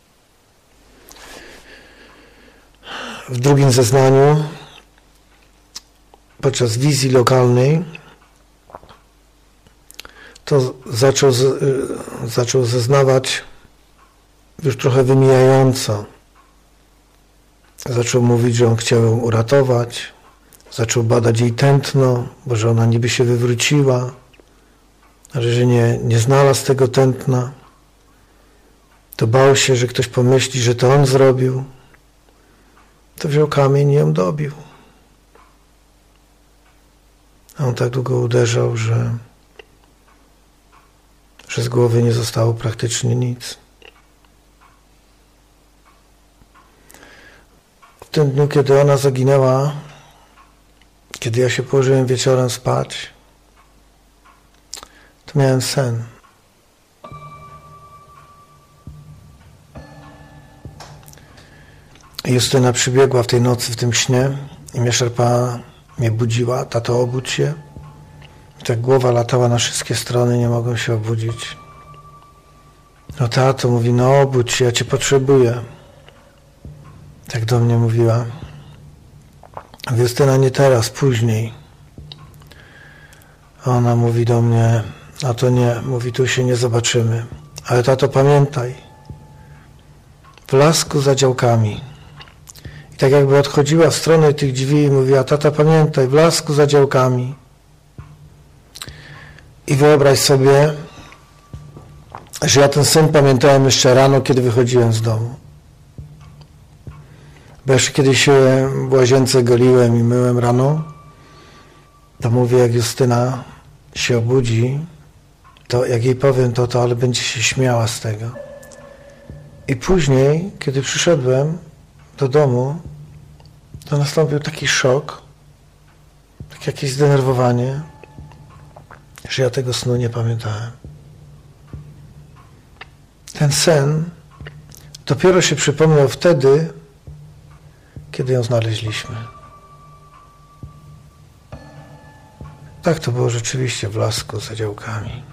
W drugim zeznaniu, podczas wizji lokalnej, to zaczął zeznawać już trochę wymijająco. Zaczął mówić, że on chciał ją uratować. Zaczął badać jej tętno, bo że ona niby się wywróciła, ale że nie znalazł tego tętna. To bał się, że ktoś pomyśli, że to on zrobił. To wziął kamień i ją dobił. A on tak długo uderzał, że z głowy nie zostało praktycznie nic. W tym dniu, kiedy ona zaginęła, kiedy ja się położyłem wieczorem spać, to miałem sen. Justyna przybiegła w tej nocy, w tym śnie i mnie szarpała, mnie budziła. Tato, obudź się. I tak głowa latała na wszystkie strony, nie mogłem się obudzić. No tato, mówi, no obudź się, ja cię potrzebuję. Tak do mnie mówiła. Justyna, nie teraz, później. A ona mówi do mnie, a to nie, mówi, tu się nie zobaczymy. Ale tato, pamiętaj, w lasku za działkami. I tak jakby odchodziła w stronę tych drzwi i mówiła, tata, pamiętaj, w lasku za działkami. I wyobraź sobie, że ja ten sen pamiętałem jeszcze rano, kiedy wychodziłem z domu. Bo jeszcze kiedy się w łazience goliłem i myłem rano, to mówię, jak Justyna się obudzi, to jak jej powiem to ale będzie się śmiała z tego. I później, kiedy przyszedłem do domu, to nastąpił taki szok, takie jakieś zdenerwowanie, że ja tego snu nie pamiętałem. Ten sen dopiero się przypomniał wtedy, kiedy ją znaleźliśmy. Tak to było rzeczywiście w lasku za działkami.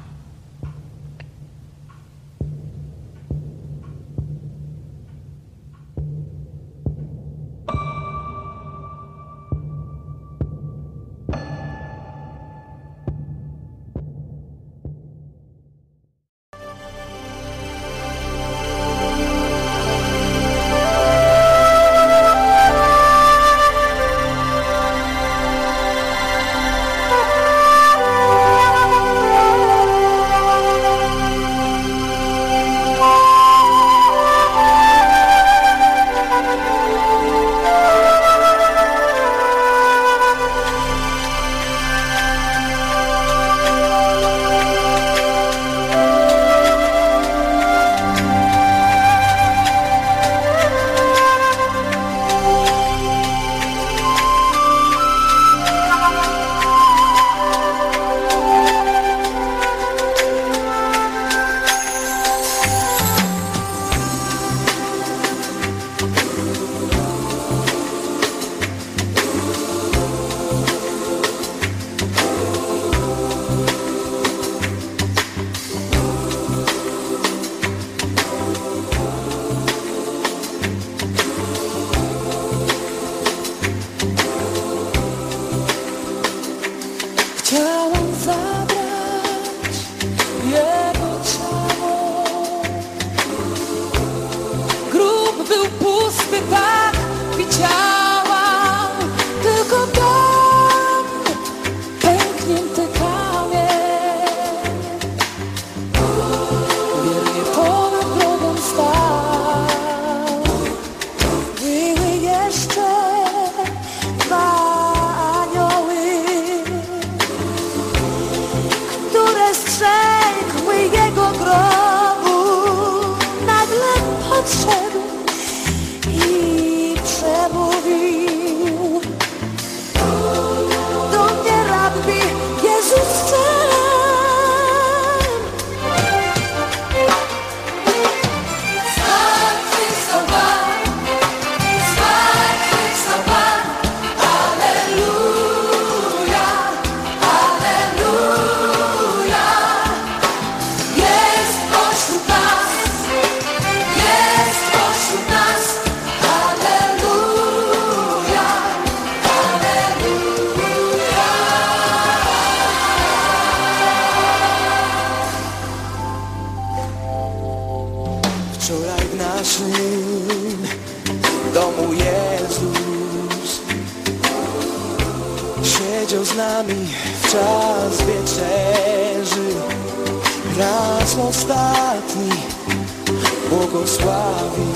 nami w czas wieczerzy, raz ostatni błogosławił.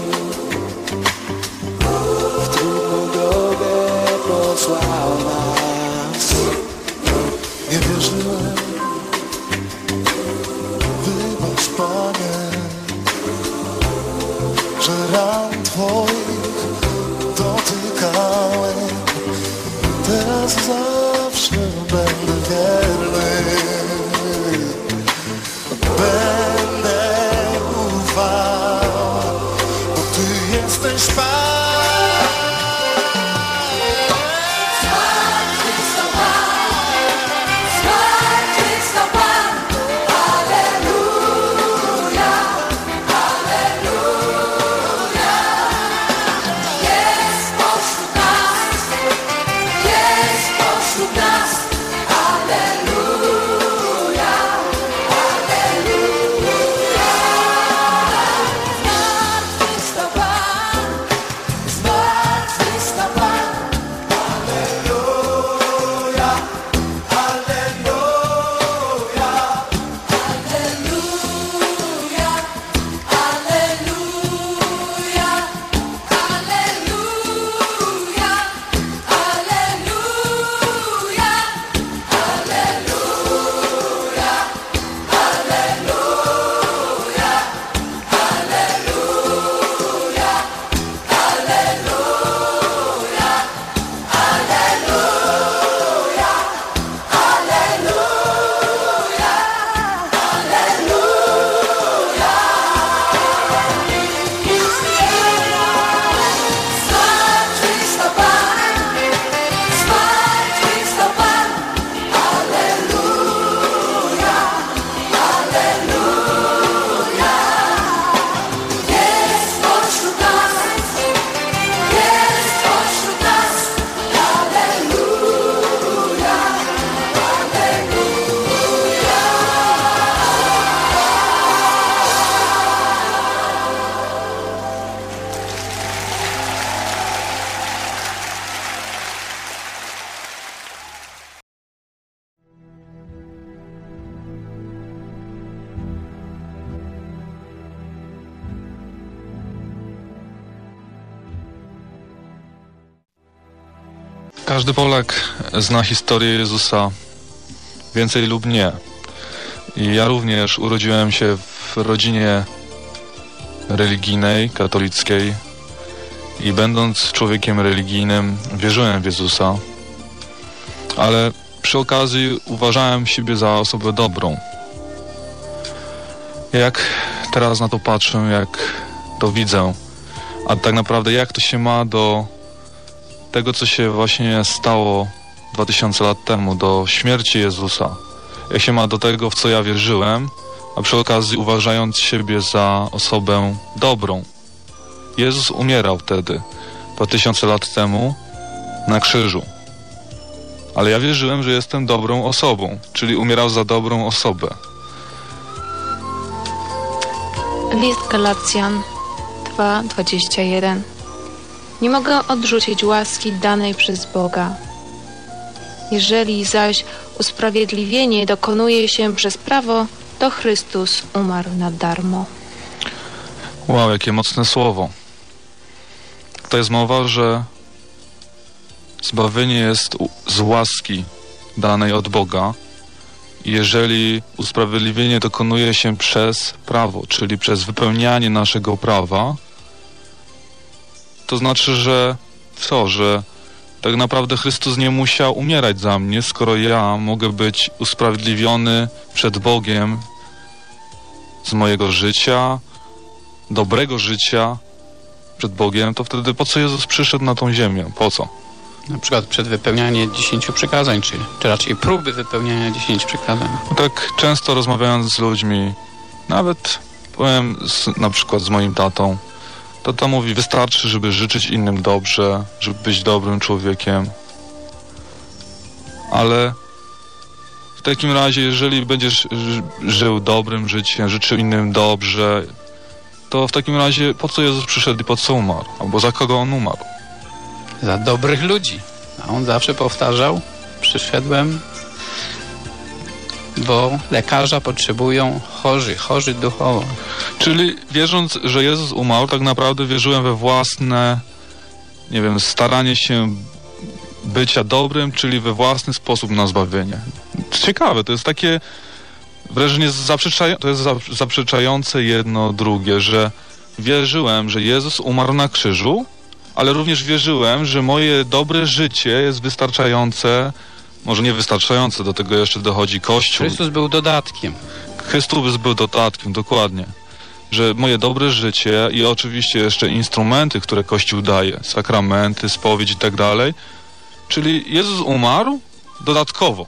W trudną drogę posłał nas. Nie wierzyłem, wybacz Panie, że ran Twoich dotykałem. Teraz zawsze będę wierny, będę ufał, bo Ty jesteś Pan. Każdy Polak zna historię Jezusa, więcej lub nie. I ja również urodziłem się w rodzinie religijnej, katolickiej i będąc człowiekiem religijnym wierzyłem w Jezusa, ale przy okazji uważałem siebie za osobę dobrą. Jak teraz na to patrzę, jak to widzę, a tak naprawdę jak to się ma do tego, co się właśnie stało 2000 lat temu, do śmierci Jezusa. Jak się ma do tego, w co ja wierzyłem, a przy okazji uważając siebie za osobę dobrą. Jezus umierał wtedy, 2000 lat temu, na krzyżu. Ale ja wierzyłem, że jestem dobrą osobą, czyli umierał za dobrą osobę. List Galacjan 2:21. Nie mogę odrzucić łaski danej przez Boga. Jeżeli zaś usprawiedliwienie dokonuje się przez prawo, to Chrystus umarł na darmo. Wow, jakie mocne słowo. To jest mowa, że zbawienie jest z łaski danej od Boga. Jeżeli usprawiedliwienie dokonuje się przez prawo, czyli przez wypełnianie naszego prawa, to znaczy, że co? Że tak naprawdę Chrystus nie musiał umierać za mnie, skoro ja mogę być usprawiedliwiony przed Bogiem z mojego życia, dobrego życia przed Bogiem, to wtedy po co Jezus przyszedł na tą ziemię? Po co? Na przykład przed wypełnianiem 10 przykazań, czy raczej próby wypełniania 10 przykazań. Tak często rozmawiając z ludźmi, nawet powiem na przykład z moim tatą, tata mówi, wystarczy, żeby życzyć innym dobrze, żeby być dobrym człowiekiem. Ale w takim razie, jeżeli będziesz żył dobrym życiem, życzył innym dobrze, to w takim razie po co Jezus przyszedł i po co umarł? Albo za kogo On umarł? Za dobrych ludzi. A On zawsze powtarzał, Przyszedłem, bo lekarza potrzebują chorzy duchowo. Czyli wierząc, że Jezus umarł, tak naprawdę wierzyłem we własne, staranie się bycia dobrym, czyli we własny sposób na zbawienie. Ciekawe, to jest takie wrażenie zaprzeczające jedno drugie, że wierzyłem, że Jezus umarł na krzyżu, ale również wierzyłem, że moje dobre życie jest wystarczające, może nie wystarczające, do tego jeszcze dochodzi Kościół. Chrystus był dodatkiem. Chrystus był dodatkiem, dokładnie. Że moje dobre życie i oczywiście jeszcze instrumenty, które Kościół daje, sakramenty, spowiedź i tak dalej, czyli Jezus umarł dodatkowo.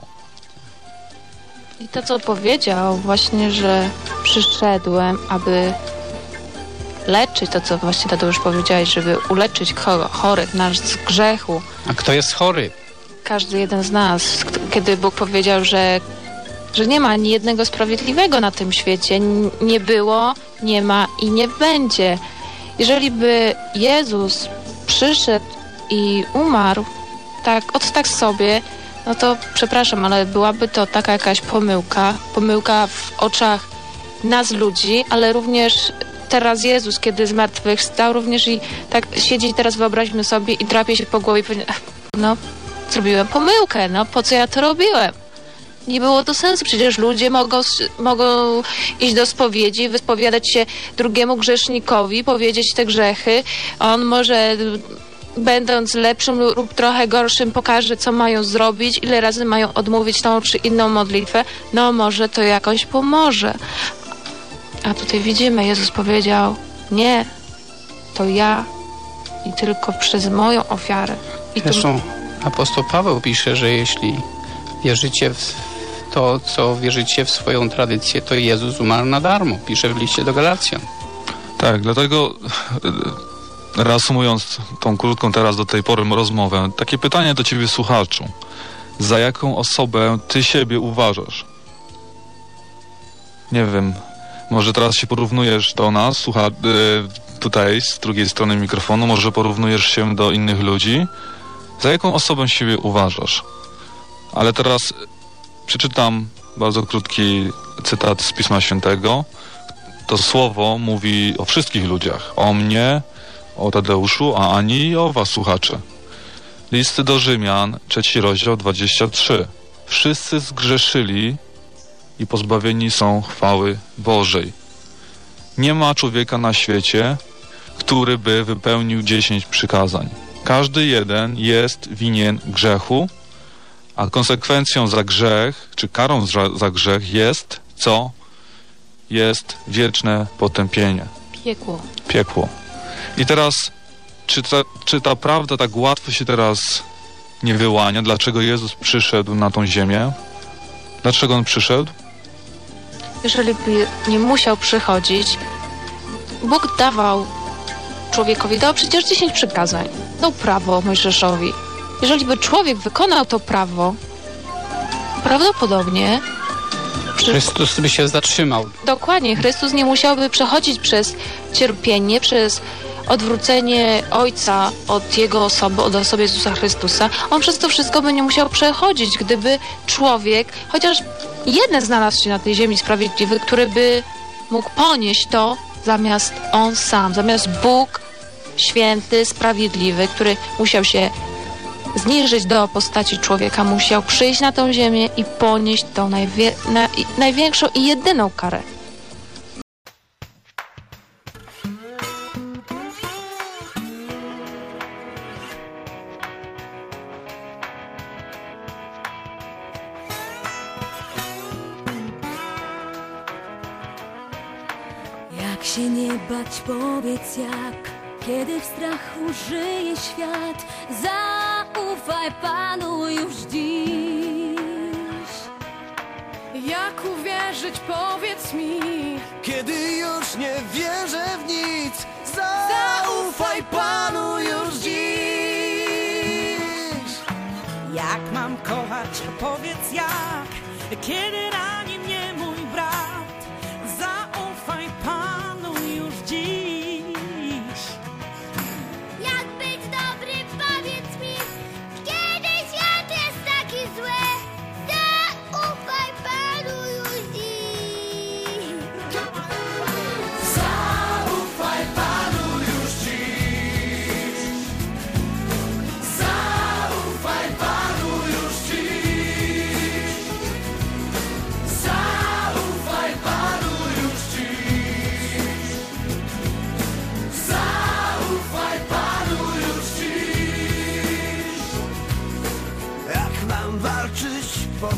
I to, co powiedział właśnie, że przyszedłem, aby leczyć, to co właśnie Tadeusz powiedziałeś, żeby uleczyć chorych nas z grzechu. A kto jest chory? Każdy jeden z nas, kiedy Bóg powiedział, że nie ma ani jednego sprawiedliwego na tym świecie, nie było, nie ma i nie będzie. Jeżeli by Jezus przyszedł i umarł tak sobie, no to przepraszam, ale byłaby to taka jakaś pomyłka w oczach nas ludzi, ale również teraz Jezus, kiedy zmartwychwstał, również i tak siedzi teraz, wyobraźmy sobie, i drapie się po głowie i powie, no zrobiłem pomyłkę, no po co ja to robiłem? Nie było to sensu, przecież ludzie mogą iść do spowiedzi, wyspowiadać się drugiemu grzesznikowi, powiedzieć te grzechy, on może, będąc lepszym lub trochę gorszym, pokaże, co mają zrobić, ile razy mają odmówić tą czy inną modlitwę, no może to jakoś pomoże. A tutaj widzimy, Jezus powiedział, nie, to ja i tylko przez moją ofiarę. Zresztą apostoł Paweł pisze, że jeśli wierzycie w to, co wierzycie w swoją tradycję, to Jezus umarł na darmo. Pisze w liście do Galacjan. Tak, dlatego reasumując tą krótką teraz do tej pory rozmowę, takie pytanie do ciebie, słuchaczu. Za jaką osobę ty siebie uważasz? Nie wiem, może teraz się porównujesz do nas, tutaj z drugiej strony mikrofonu, może porównujesz się do innych ludzi. Za jaką osobę siebie uważasz? Ale teraz przeczytam bardzo krótki cytat z Pisma Świętego. To słowo mówi o wszystkich ludziach. O mnie, o Tadeuszu, a ani i o was, słuchacze. List do Rzymian, 3 rozdział, 23. Wszyscy zgrzeszyli i pozbawieni są chwały Bożej. Nie ma człowieka na świecie, który by wypełnił 10 przykazań. Każdy jeden jest winien grzechu, a konsekwencją za grzech, czy karą za grzech jest co? Jest wieczne potępienie. Piekło. I teraz, czy ta prawda tak łatwo się teraz nie wyłania? Dlaczego Jezus przyszedł na tą ziemię? Dlaczego On przyszedł? Jeżeli by nie musiał przychodzić, Bóg dawał człowiekowi, dał przecież 10 przykazań. Dał prawo Mojżeszowi. Jeżeli by człowiek wykonał to prawo, prawdopodobnie Chrystus by się zatrzymał. Dokładnie. Chrystus nie musiałby przechodzić przez cierpienie, przez odwrócenie Ojca od Jego osoby, od osoby Jezusa Chrystusa. On przez to wszystko by nie musiał przechodzić, gdyby człowiek, chociaż jeden znalazł się na tej ziemi sprawiedliwy, który by mógł ponieść to zamiast On sam, zamiast Bóg święty, sprawiedliwy, który musiał się zniżyć do postaci człowieka, musiał przyjść na tą ziemię i ponieść tą największą i jedyną karę. Jak się nie bać, powiedz jak, kiedy w strachu żyje świat, zaufaj Panu już dziś. Jak uwierzyć, powiedz mi, kiedy już nie wierzę w nic, zaufaj Panu już dziś. Jak mam kochać, powiedz jak, kiedy rani mnie mój brat, zaufaj Panu już dziś. Jak być dobry, powiedz mi, kiedy świat jest taki zły,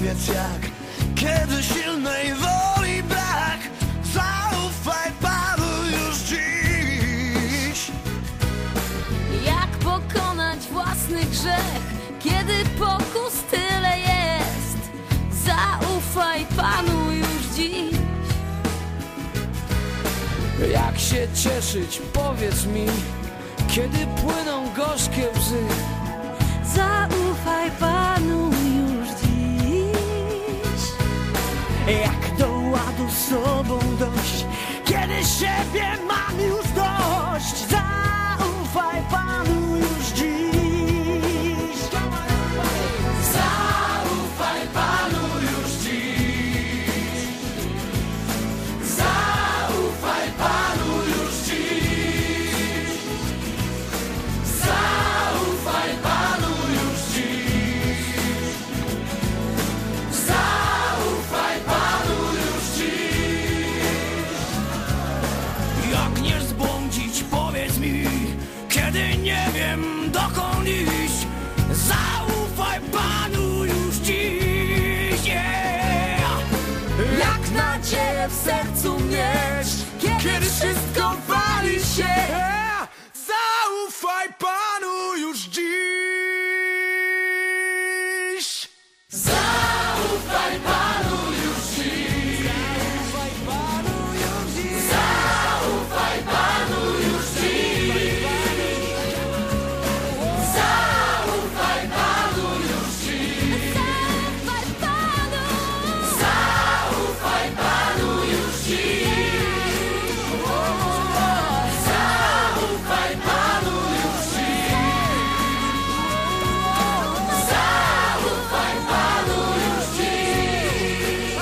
powiedz jak, kiedy silnej woli brak. Zaufaj Panu już dziś. Jak pokonać własny grzech, kiedy pokus tyle jest? Zaufaj Panu już dziś. Jak się cieszyć, powiedz mi, kiedy płyną gorzkie łzy? Zaufaj Panu już dziś. Jak do ładu z sobą dojść, kiedy siebie mam już dość? Zaufaj Panu już dziś. Zaufaj Panu już dziś. Zaufaj Panu już dziś. Zaufaj Panu już dziś. Zaufaj Panu już dziś. Jak nie zbłądzić, powiedz mi, kiedy nie wiem dokąd iść? Zaufaj Panu już dziś. Jak nadzieję w sercu mieć, kiedy wszystko wali się? Zaufaj Panu już dziś. Zaufaj Panu już dziś. Zaufaj Panu już dziś. Zaufaj Panu już dziś. Zaufaj Panu. Zaufaj Panu już dziś. Zaufaj Panu już dziś. Zaufaj Panu już dziś.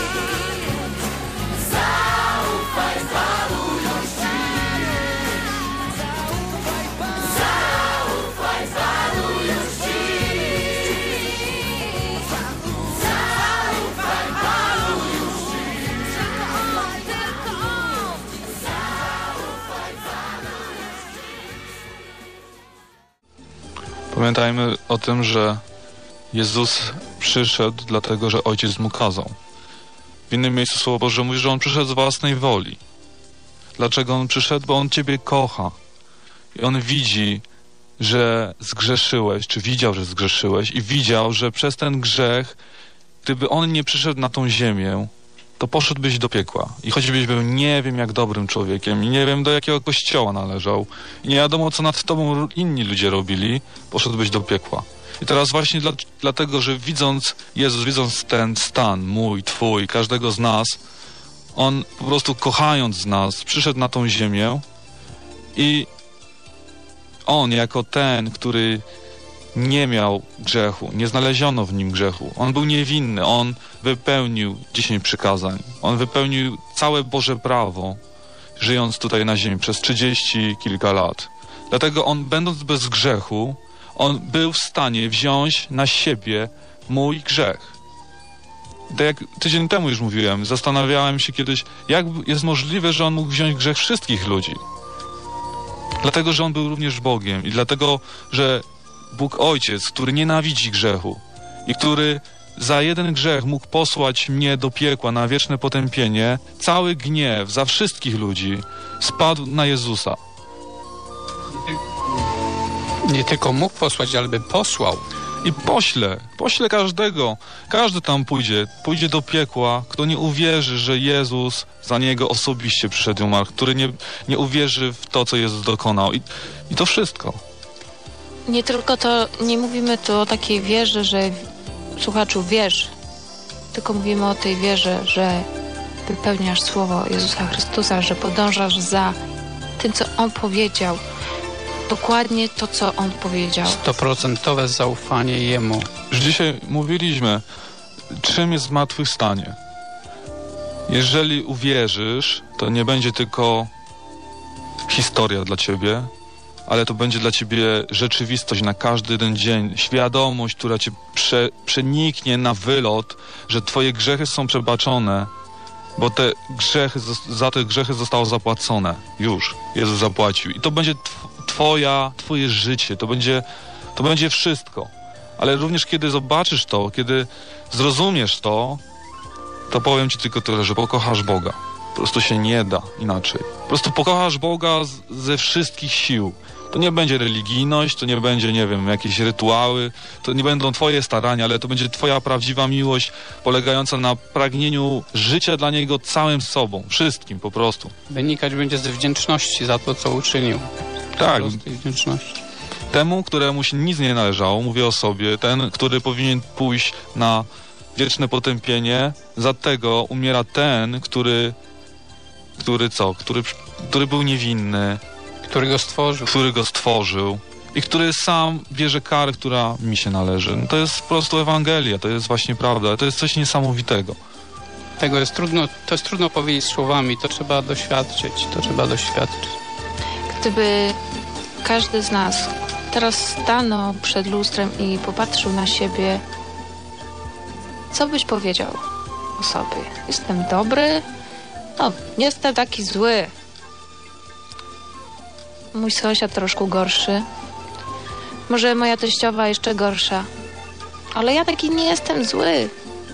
Zaufaj Panu już dziś. Zaufaj Panu już dziś. Zaufaj Panu już Pamiętajmy o tym, że Jezus przyszedł dlatego, że Ojciec mu kazał. W innym miejscu Słowo Boże mówi, że On przyszedł z własnej woli. Dlaczego On przyszedł? Bo On Ciebie kocha. I On widzi, że zgrzeszyłeś, czy widział, że zgrzeszyłeś i widział, że przez ten grzech, gdyby On nie przyszedł na tą ziemię, to poszedłbyś do piekła. I choćbyś był nie wiem jak dobrym człowiekiem i nie wiem do jakiego kościoła należał i nie wiadomo co nad tobą inni ludzie robili, poszedłbyś do piekła. I teraz właśnie dlatego, że Jezus widząc ten stan mój, twój, każdego z nas, On po prostu kochając nas przyszedł na tą ziemię i On jako ten, który nie miał grzechu, nie znaleziono w nim grzechu. On był niewinny, on wypełnił 10 przykazań. On wypełnił całe Boże prawo, żyjąc tutaj na ziemi przez 30 kilka lat. Dlatego on, będąc bez grzechu, on był w stanie wziąć na siebie mój grzech. Tak jak tydzień temu już mówiłem, zastanawiałem się kiedyś, jak jest możliwe, że on mógł wziąć grzech wszystkich ludzi. Dlatego, że on był również Bogiem i dlatego, że Bóg Ojciec, który nienawidzi grzechu i który za jeden grzech mógł posłać mnie do piekła na wieczne potępienie, cały gniew za wszystkich ludzi spadł na Jezusa. Nie tylko mógł posłać, ale by posłał. I pośle każdego. Każdy tam pójdzie do piekła, kto nie uwierzy, że Jezus za niego osobiście przyszedł i umarł, który nie uwierzy w to, co Jezus dokonał. I to wszystko. Nie tylko to, nie mówimy tu o takiej wierze, że słuchaczu wierz, tylko mówimy o tej wierze, że wypełniasz słowo Jezusa Chrystusa, że podążasz za tym, co On powiedział. Dokładnie to, co On powiedział. 100% zaufanie Jemu. Już dzisiaj mówiliśmy, czym jest zmartwychwstanie. Jeżeli uwierzysz, to nie będzie tylko historia dla ciebie, ale to będzie dla ciebie rzeczywistość na każdy jeden dzień, świadomość, która cię przeniknie na wylot, że twoje grzechy są przebaczone, bo za te grzechy zostało zapłacone. Już. Jezus zapłacił. I to będzie twoje życie. To będzie wszystko. Ale również kiedy zobaczysz to, kiedy zrozumiesz to powiem ci tylko tyle, że pokochasz Boga. Po prostu się nie da inaczej. Po prostu pokochasz Boga ze wszystkich sił. To nie będzie religijność, to nie będzie, nie wiem, jakieś rytuały, to nie będą twoje starania, ale to będzie twoja prawdziwa miłość polegająca na pragnieniu życia dla Niego całym sobą, wszystkim po prostu. Wynikać będzie ze wdzięczności za to, co uczynił. Tak. Z tej wdzięczności. Temu, któremu się nic nie należało, mówię o sobie, ten, który powinien pójść na wieczne potępienie, za tego umiera ten, który był niewinny, który go stworzył i który sam bierze karę, która mi się należy. No to jest po prostu Ewangelia, to jest właśnie prawda, to jest coś niesamowitego. To jest trudno powiedzieć słowami, to trzeba doświadczyć. Gdyby każdy z nas teraz stanął przed lustrem i popatrzył na siebie, co byś powiedział o sobie? Jestem dobry? No, nie jestem taki zły. Mój sąsiad troszkę gorszy. Może moja teściowa jeszcze gorsza. Ale ja taki nie jestem zły.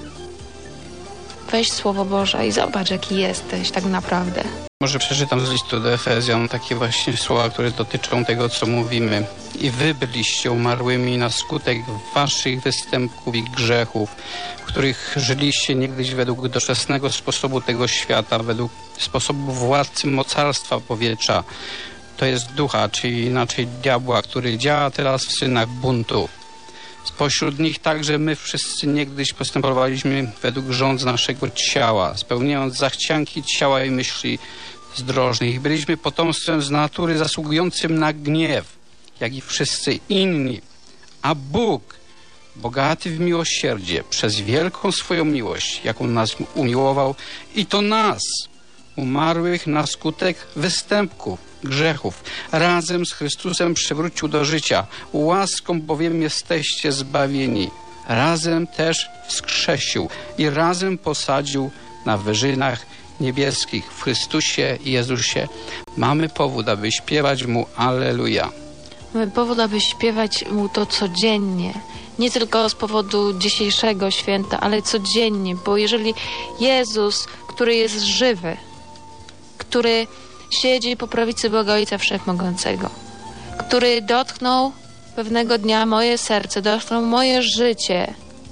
Weź Słowo Boże i zobacz, jaki jesteś tak naprawdę. Może przeczytam z listu do Efezjan takie właśnie słowa, które dotyczą tego, co mówimy. I wy byliście umarłymi na skutek waszych występków i grzechów, w których żyliście niegdyś według doczesnego sposobu tego świata, według sposobu władcy mocarstwa powietrza. To jest ducha, czyli inaczej diabła, który działa teraz w synach buntu. Spośród nich także my wszyscy niegdyś postępowaliśmy według rządz naszego ciała, spełniając zachcianki ciała i myśli zdrożnych. Byliśmy potomstwem z natury zasługującym na gniew, jak i wszyscy inni. A Bóg, bogaty w miłosierdzie, przez wielką swoją miłość, jaką nas umiłował, i to nas, umarłych na skutek występków, grzechów, razem z Chrystusem przywrócił do życia. Łaską bowiem jesteście zbawieni. Razem też wskrzesił i razem posadził na wyżynach niebieskich w Chrystusie i Jezusie. Mamy powód, aby śpiewać Mu Alleluja. Mamy powód, aby śpiewać Mu to codziennie. Nie tylko z powodu dzisiejszego święta, ale codziennie, bo jeżeli Jezus, który jest żywy, który siedzi po prawicy Boga Ojca Wszechmogącego, który dotknął pewnego dnia moje serce, dotknął moje życie.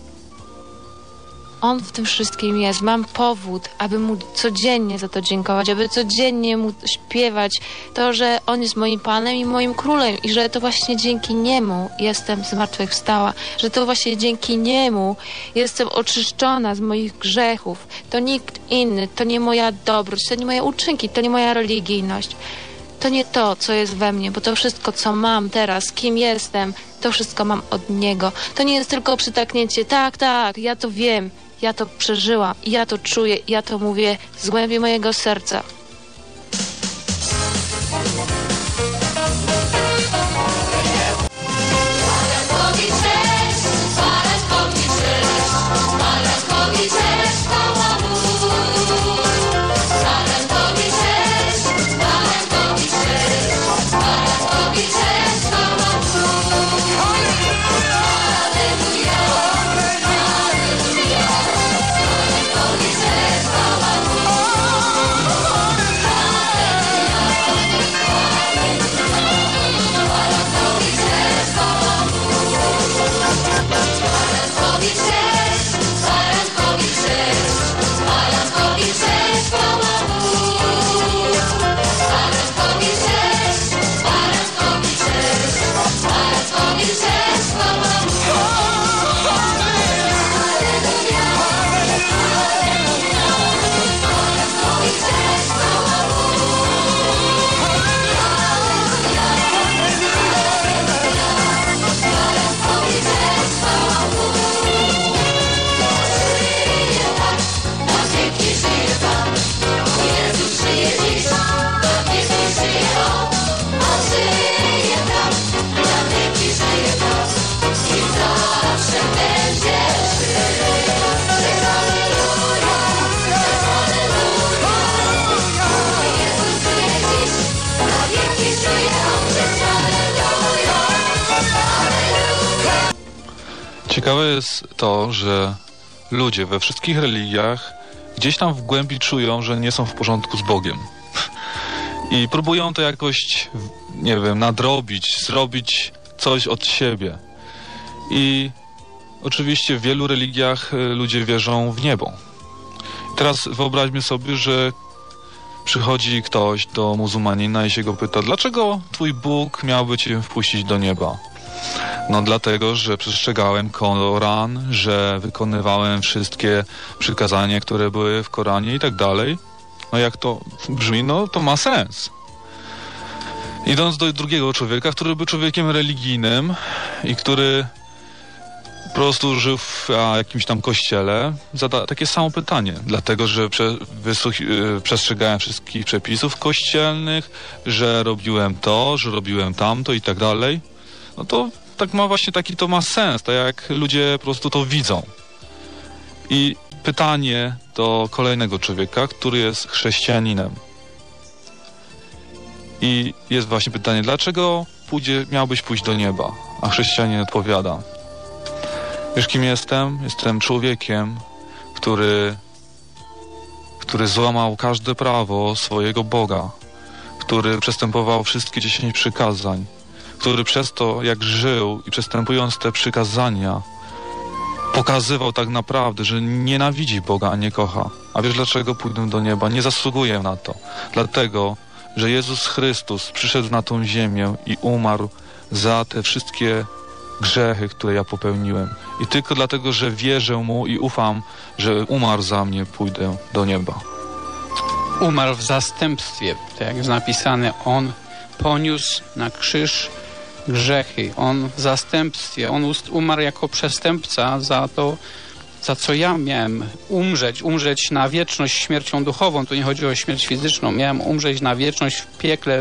On w tym wszystkim jest. Mam powód, aby Mu codziennie za to dziękować, aby codziennie Mu śpiewać to, że On jest moim Panem i moim Królem i że to właśnie dzięki Niemu jestem zmartwychwstała, że to właśnie dzięki Niemu jestem oczyszczona z moich grzechów. To nikt inny, to nie moja dobroć, to nie moje uczynki, to nie moja religijność. To nie to, co jest we mnie, bo to wszystko, co mam teraz, kim jestem, to wszystko mam od Niego. To nie jest tylko przytaknięcie, tak, ja to wiem, ja to przeżyłam, ja to czuję, ja to mówię z głębi mojego serca. Hallelujah. Ciekawe jest to, że ludzie we wszystkich religiach gdzieś tam w głębi czują, że nie są w porządku z Bogiem. I próbują to jakoś, nie wiem, nadrobić, zrobić coś od siebie. I oczywiście w wielu religiach ludzie wierzą w niebo. Teraz wyobraźmy sobie, że przychodzi ktoś do muzułmanina i się go pyta, dlaczego twój Bóg miałby cię wpuścić do nieba? No dlatego, że przestrzegałem Koran, że wykonywałem wszystkie przykazania, które były w Koranie i tak dalej. No jak to brzmi, no to ma sens. Idąc do drugiego człowieka, który był człowiekiem religijnym i który po prostu żył w jakimś tam kościele, zada takie samo pytanie. Dlatego, że przestrzegałem wszystkich przepisów kościelnych, że robiłem to, że robiłem tamto i tak dalej. No to tak ma właśnie taki to ma sens, tak jak ludzie po prostu to widzą. I pytanie do kolejnego człowieka, który jest chrześcijaninem. I jest właśnie pytanie, dlaczego miałbyś pójść do nieba? A chrześcijanin odpowiada, wiesz kim jestem? Jestem człowiekiem, który złamał każde prawo swojego Boga, który przestępował wszystkie 10 przykazań, który przez to, jak żył i przestępując te przykazania, pokazywał tak naprawdę, że nienawidzi Boga, a nie kocha. A wiesz dlaczego pójdę do nieba? Nie zasługuję na to. Dlatego, że Jezus Chrystus przyszedł na tą ziemię i umarł za te wszystkie grzechy, które ja popełniłem. I tylko dlatego, że wierzę Mu i ufam, że umarł za mnie, pójdę do nieba. Umarł w zastępstwie, tak jak jest napisane, On poniósł na krzyż grzechy. On w zastępstwie, on umarł jako przestępca za to, za co ja miałem umrzeć na wieczność śmiercią duchową. Tu nie chodzi o śmierć fizyczną. Miałem umrzeć na wieczność w piekle,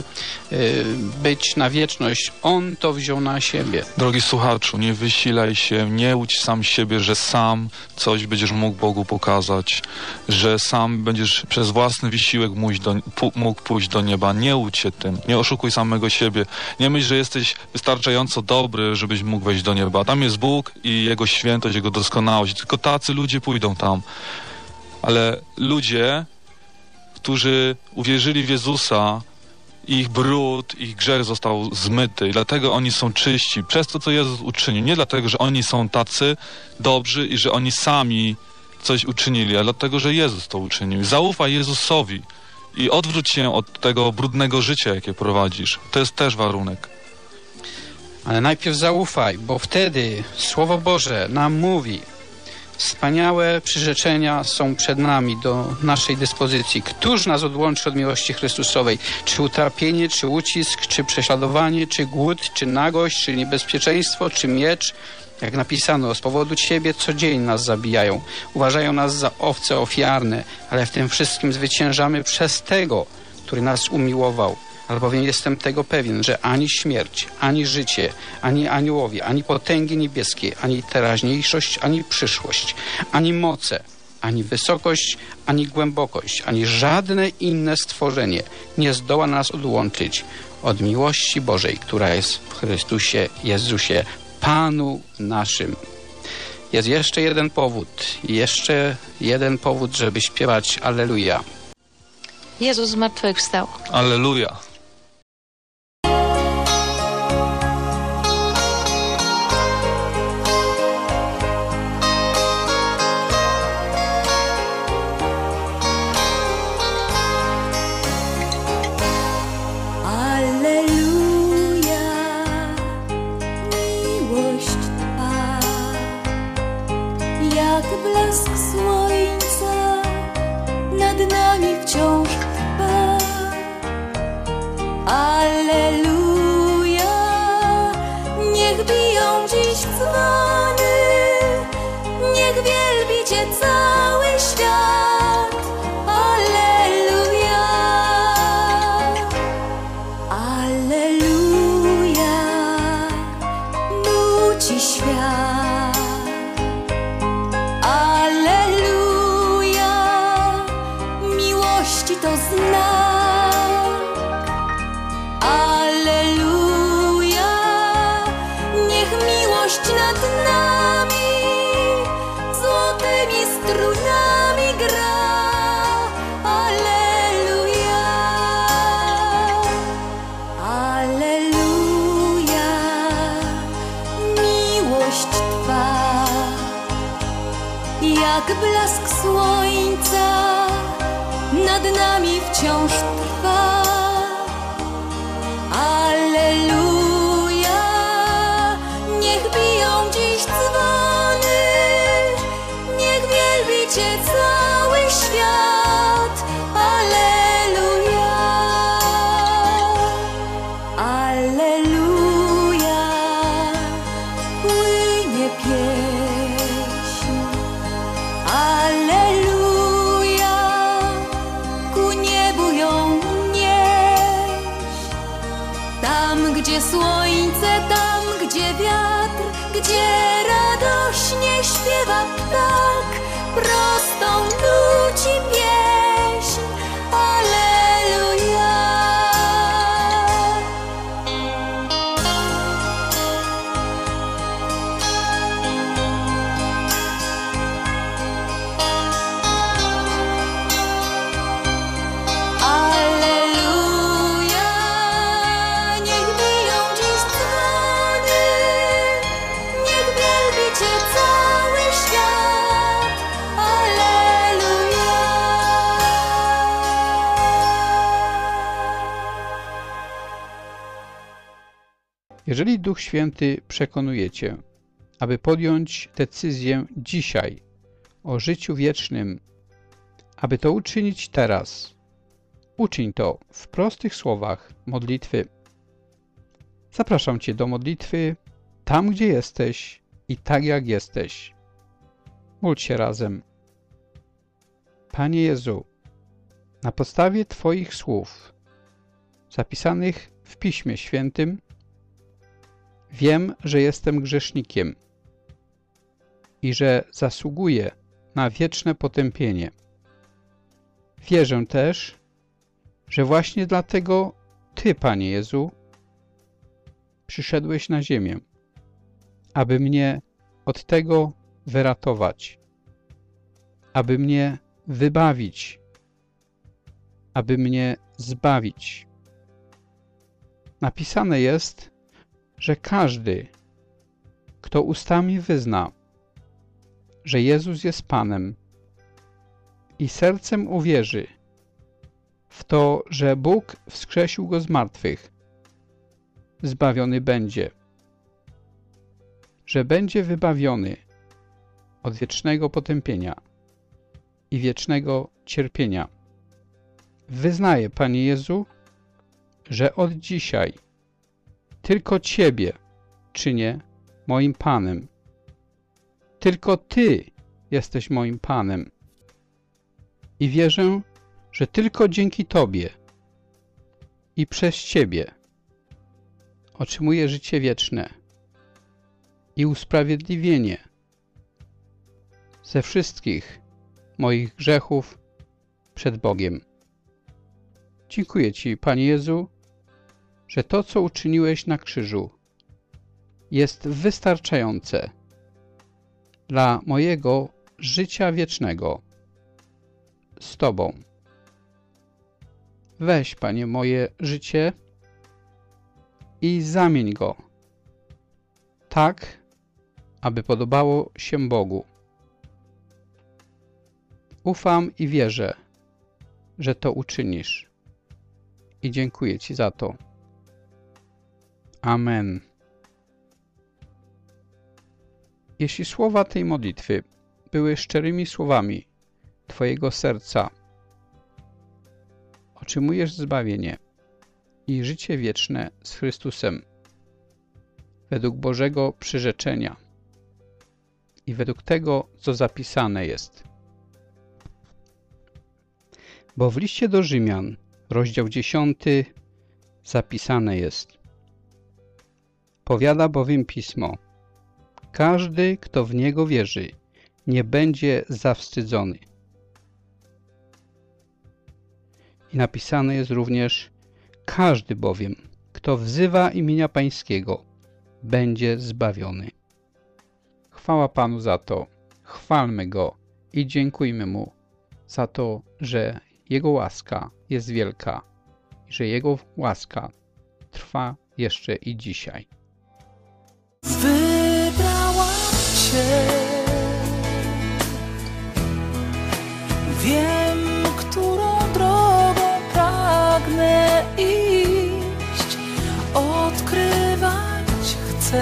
być na wieczność. On to wziął na siebie. Drogi słuchaczu, nie wysilaj się, nie łudź sam siebie, że sam coś będziesz mógł Bogu pokazać, że sam będziesz przez własny wysiłek mógł pójść do nieba. Nie łudź się tym, nie oszukuj samego siebie. Nie myśl, że jesteś wystarczająco dobry, żebyś mógł wejść do nieba. Tam jest Bóg i Jego świętość, Jego doskonałość. Tylko tacy ludzie pójdą tam. Ale ludzie, którzy uwierzyli w Jezusa, ich brud, ich grzech został zmyty i dlatego oni są czyści przez to, co Jezus uczynił. Nie dlatego, że oni są tacy dobrzy i że oni sami coś uczynili, ale dlatego, że Jezus to uczynił. Zaufaj Jezusowi i odwróć się od tego brudnego życia, jakie prowadzisz. To jest też warunek. Ale najpierw zaufaj, bo wtedy Słowo Boże nam mówi, wspaniałe przyrzeczenia są przed nami, do naszej dyspozycji. Któż nas odłączy od miłości Chrystusowej? Czy utrapienie, czy ucisk, czy prześladowanie, czy głód, czy nagość, czy niebezpieczeństwo, czy miecz? Jak napisano, z powodu Ciebie co dzień nas zabijają. Uważają nas za owce ofiarne, ale w tym wszystkim zwyciężamy przez Tego, który nas umiłował. Albowiem jestem tego pewien, że ani śmierć, ani życie, ani aniołowie, ani potęgi niebieskie, ani teraźniejszość, ani przyszłość, ani moce, ani wysokość, ani głębokość, ani żadne inne stworzenie nie zdoła nas odłączyć od miłości Bożej, która jest w Chrystusie Jezusie, Panu naszym. Jest jeszcze jeden powód, żeby śpiewać Alleluja. Jezus zmartwychwstał. Alleluja. Blask słońca nad nami wciąż trwa. Alleluja, niech biją dziś dzwony, niech wielbi Cię cały świat. Alleluja, alleluja, nuci świat. To znak. Alleluja, niech miłość nad nami jak blask słońca nad nami wciąż trwa. Alleluja, niech biją dziś dzwony, niech wielbi Cię cały świat. Alleluja, alleluja, płynie pieśń. Alleluja, ku niebu ją nieść. Tam, gdzie słońce, tam, gdzie wiatr, gdzie radośnie śpiewa ptak, prostą nuci pieśń. Alleluja. Alleluja, niech biją dziś dzwony, niech wielbi Cię cały świat. Alleluja. Jeżeli Duch Święty przekonuje Cię, aby podjąć decyzję dzisiaj o życiu wiecznym, aby to uczynić teraz, uczyń to w prostych słowach modlitwy. Zapraszam Cię do modlitwy tam, gdzie jesteś i tak, jak jesteś. Módl się razem. Panie Jezu, na podstawie Twoich słów zapisanych w Piśmie Świętym wiem, że jestem grzesznikiem i że zasługuję na wieczne potępienie. Wierzę też, że właśnie dlatego Ty, Panie Jezu, przyszedłeś na ziemię, aby mnie od tego wyratować, aby mnie wybawić, aby mnie zbawić. Napisane jest, że każdy, kto ustami wyzna, że Jezus jest Panem i sercem uwierzy w to, że Bóg wskrzesił Go z martwych, zbawiony będzie, że będzie wybawiony od wiecznego potępienia i wiecznego cierpienia. Wyznaję, Panie Jezu, że od dzisiaj tylko Ciebie czynię moim Panem. Tylko Ty jesteś moim Panem. I wierzę, że tylko dzięki Tobie i przez Ciebie otrzymuję życie wieczne i usprawiedliwienie ze wszystkich moich grzechów przed Bogiem. Dziękuję Ci, Panie Jezu, że to, co uczyniłeś na krzyżu, jest wystarczające dla mojego życia wiecznego z Tobą. Weź, Panie, moje życie i zamień go tak, aby podobało się Bogu. Ufam i wierzę, że to uczynisz. I dziękuję Ci za to. Amen. Jeśli słowa tej modlitwy były szczerymi słowami Twojego serca, otrzymujesz zbawienie i życie wieczne z Chrystusem według Bożego przyrzeczenia i według tego, co zapisane jest. Bo w liście do Rzymian, rozdział 10, zapisane jest: powiada bowiem Pismo: każdy, kto w Niego wierzy, nie będzie zawstydzony. I napisane jest również: każdy bowiem, kto wzywa imienia Pańskiego, będzie zbawiony. Chwała Panu za to, chwalmy Go i dziękujmy Mu za to, że Jego łaska jest wielka i że Jego łaska trwa jeszcze i dzisiaj. Wybrałam Cię chcę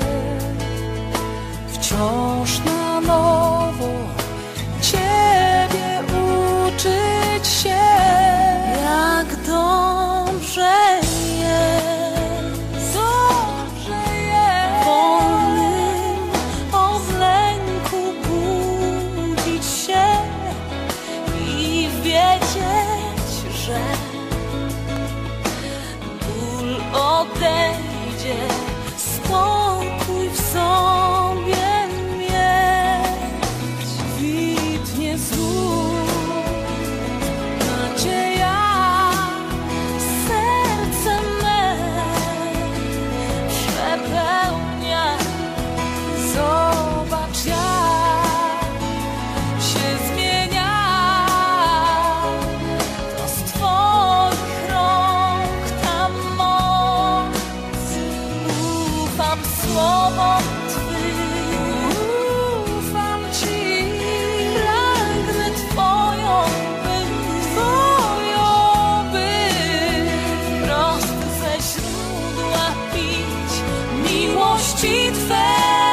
wciąż na nowo Ciebie uczyć się, jak dobrze jest, wolnym od lęku budzić się i wiedzieć, że ból odejdzie, spokój w sobie mieć. Kwitnie znów nadzieja, serce me przepełnia. Zobacz, jak się zmienia to z Twoich rąk ta moc. Ufam słowom Twym, ufam Ci, pragnę Twoją być, prosto ze źródła pić miłości Twej.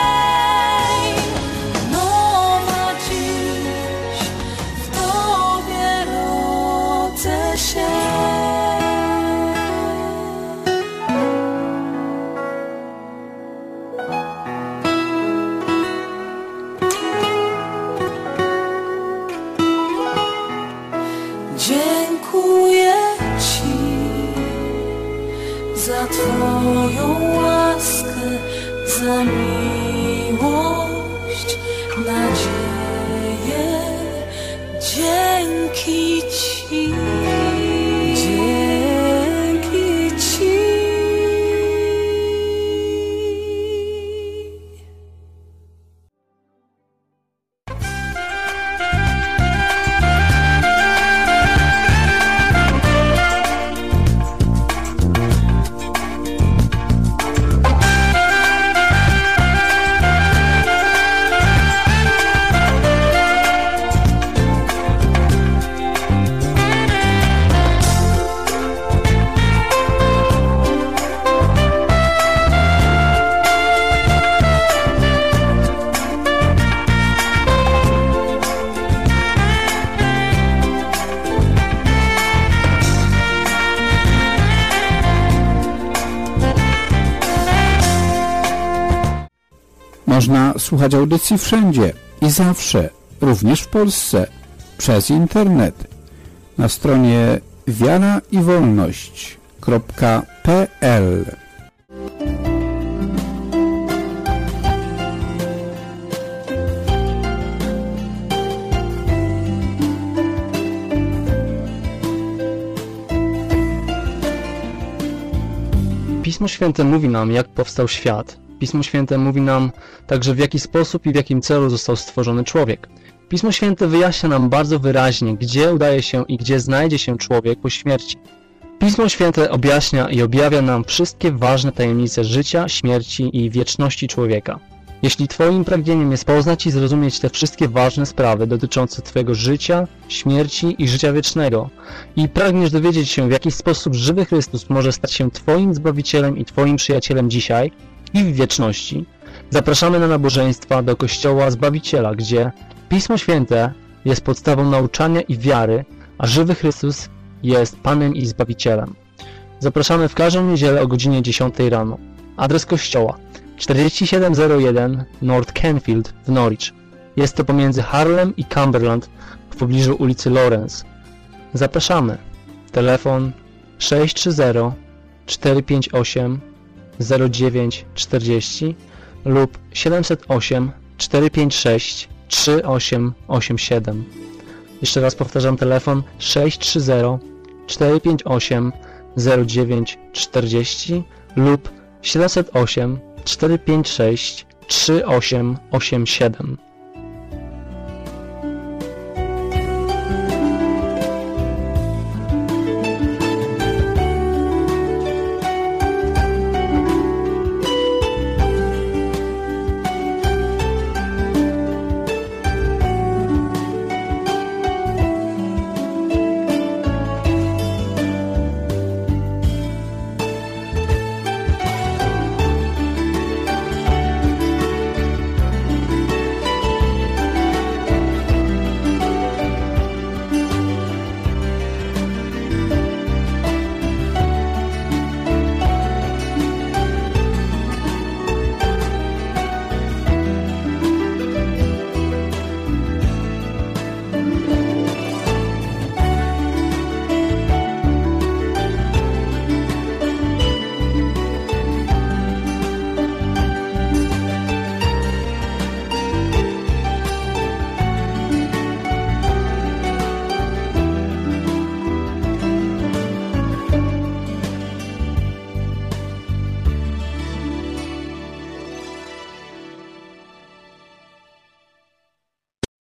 Nowa dziś w Tobie rodzę się. Dziękuję Ci za Twoją łaskę, za miłość, nadzieję. Dzięki Ci, dzięki Ci. Można słuchać audycji wszędzie i zawsze, również w Polsce, przez internet. Na stronie wiaraiwolność.pl. Pismo Święte mówi nam, jak powstał świat. Pismo Święte mówi nam także, w jaki sposób i w jakim celu został stworzony człowiek. Pismo Święte wyjaśnia nam bardzo wyraźnie, gdzie udaje się i gdzie znajdzie się człowiek po śmierci. Pismo Święte objaśnia i objawia nam wszystkie ważne tajemnice życia, śmierci i wieczności człowieka. Jeśli Twoim pragnieniem jest poznać i zrozumieć te wszystkie ważne sprawy dotyczące Twojego życia, śmierci i życia wiecznego i pragniesz dowiedzieć się, w jaki sposób żywy Chrystus może stać się Twoim Zbawicielem i Twoim przyjacielem dzisiaj i w wieczności, zapraszamy na nabożeństwa do Kościoła Zbawiciela, gdzie Pismo Święte jest podstawą nauczania i wiary, a żywy Chrystus jest Panem i Zbawicielem. Zapraszamy w każdą niedzielę o godzinie 10 rano. Adres kościoła 4701 North Canfield w Norwich. Jest to pomiędzy Harlem i Cumberland w pobliżu ulicy Lawrence. Zapraszamy. Telefon 630 458 0940 lub 708 456 3887. Jeszcze raz powtarzam, telefon 630 458 0940 lub 708 456 3887.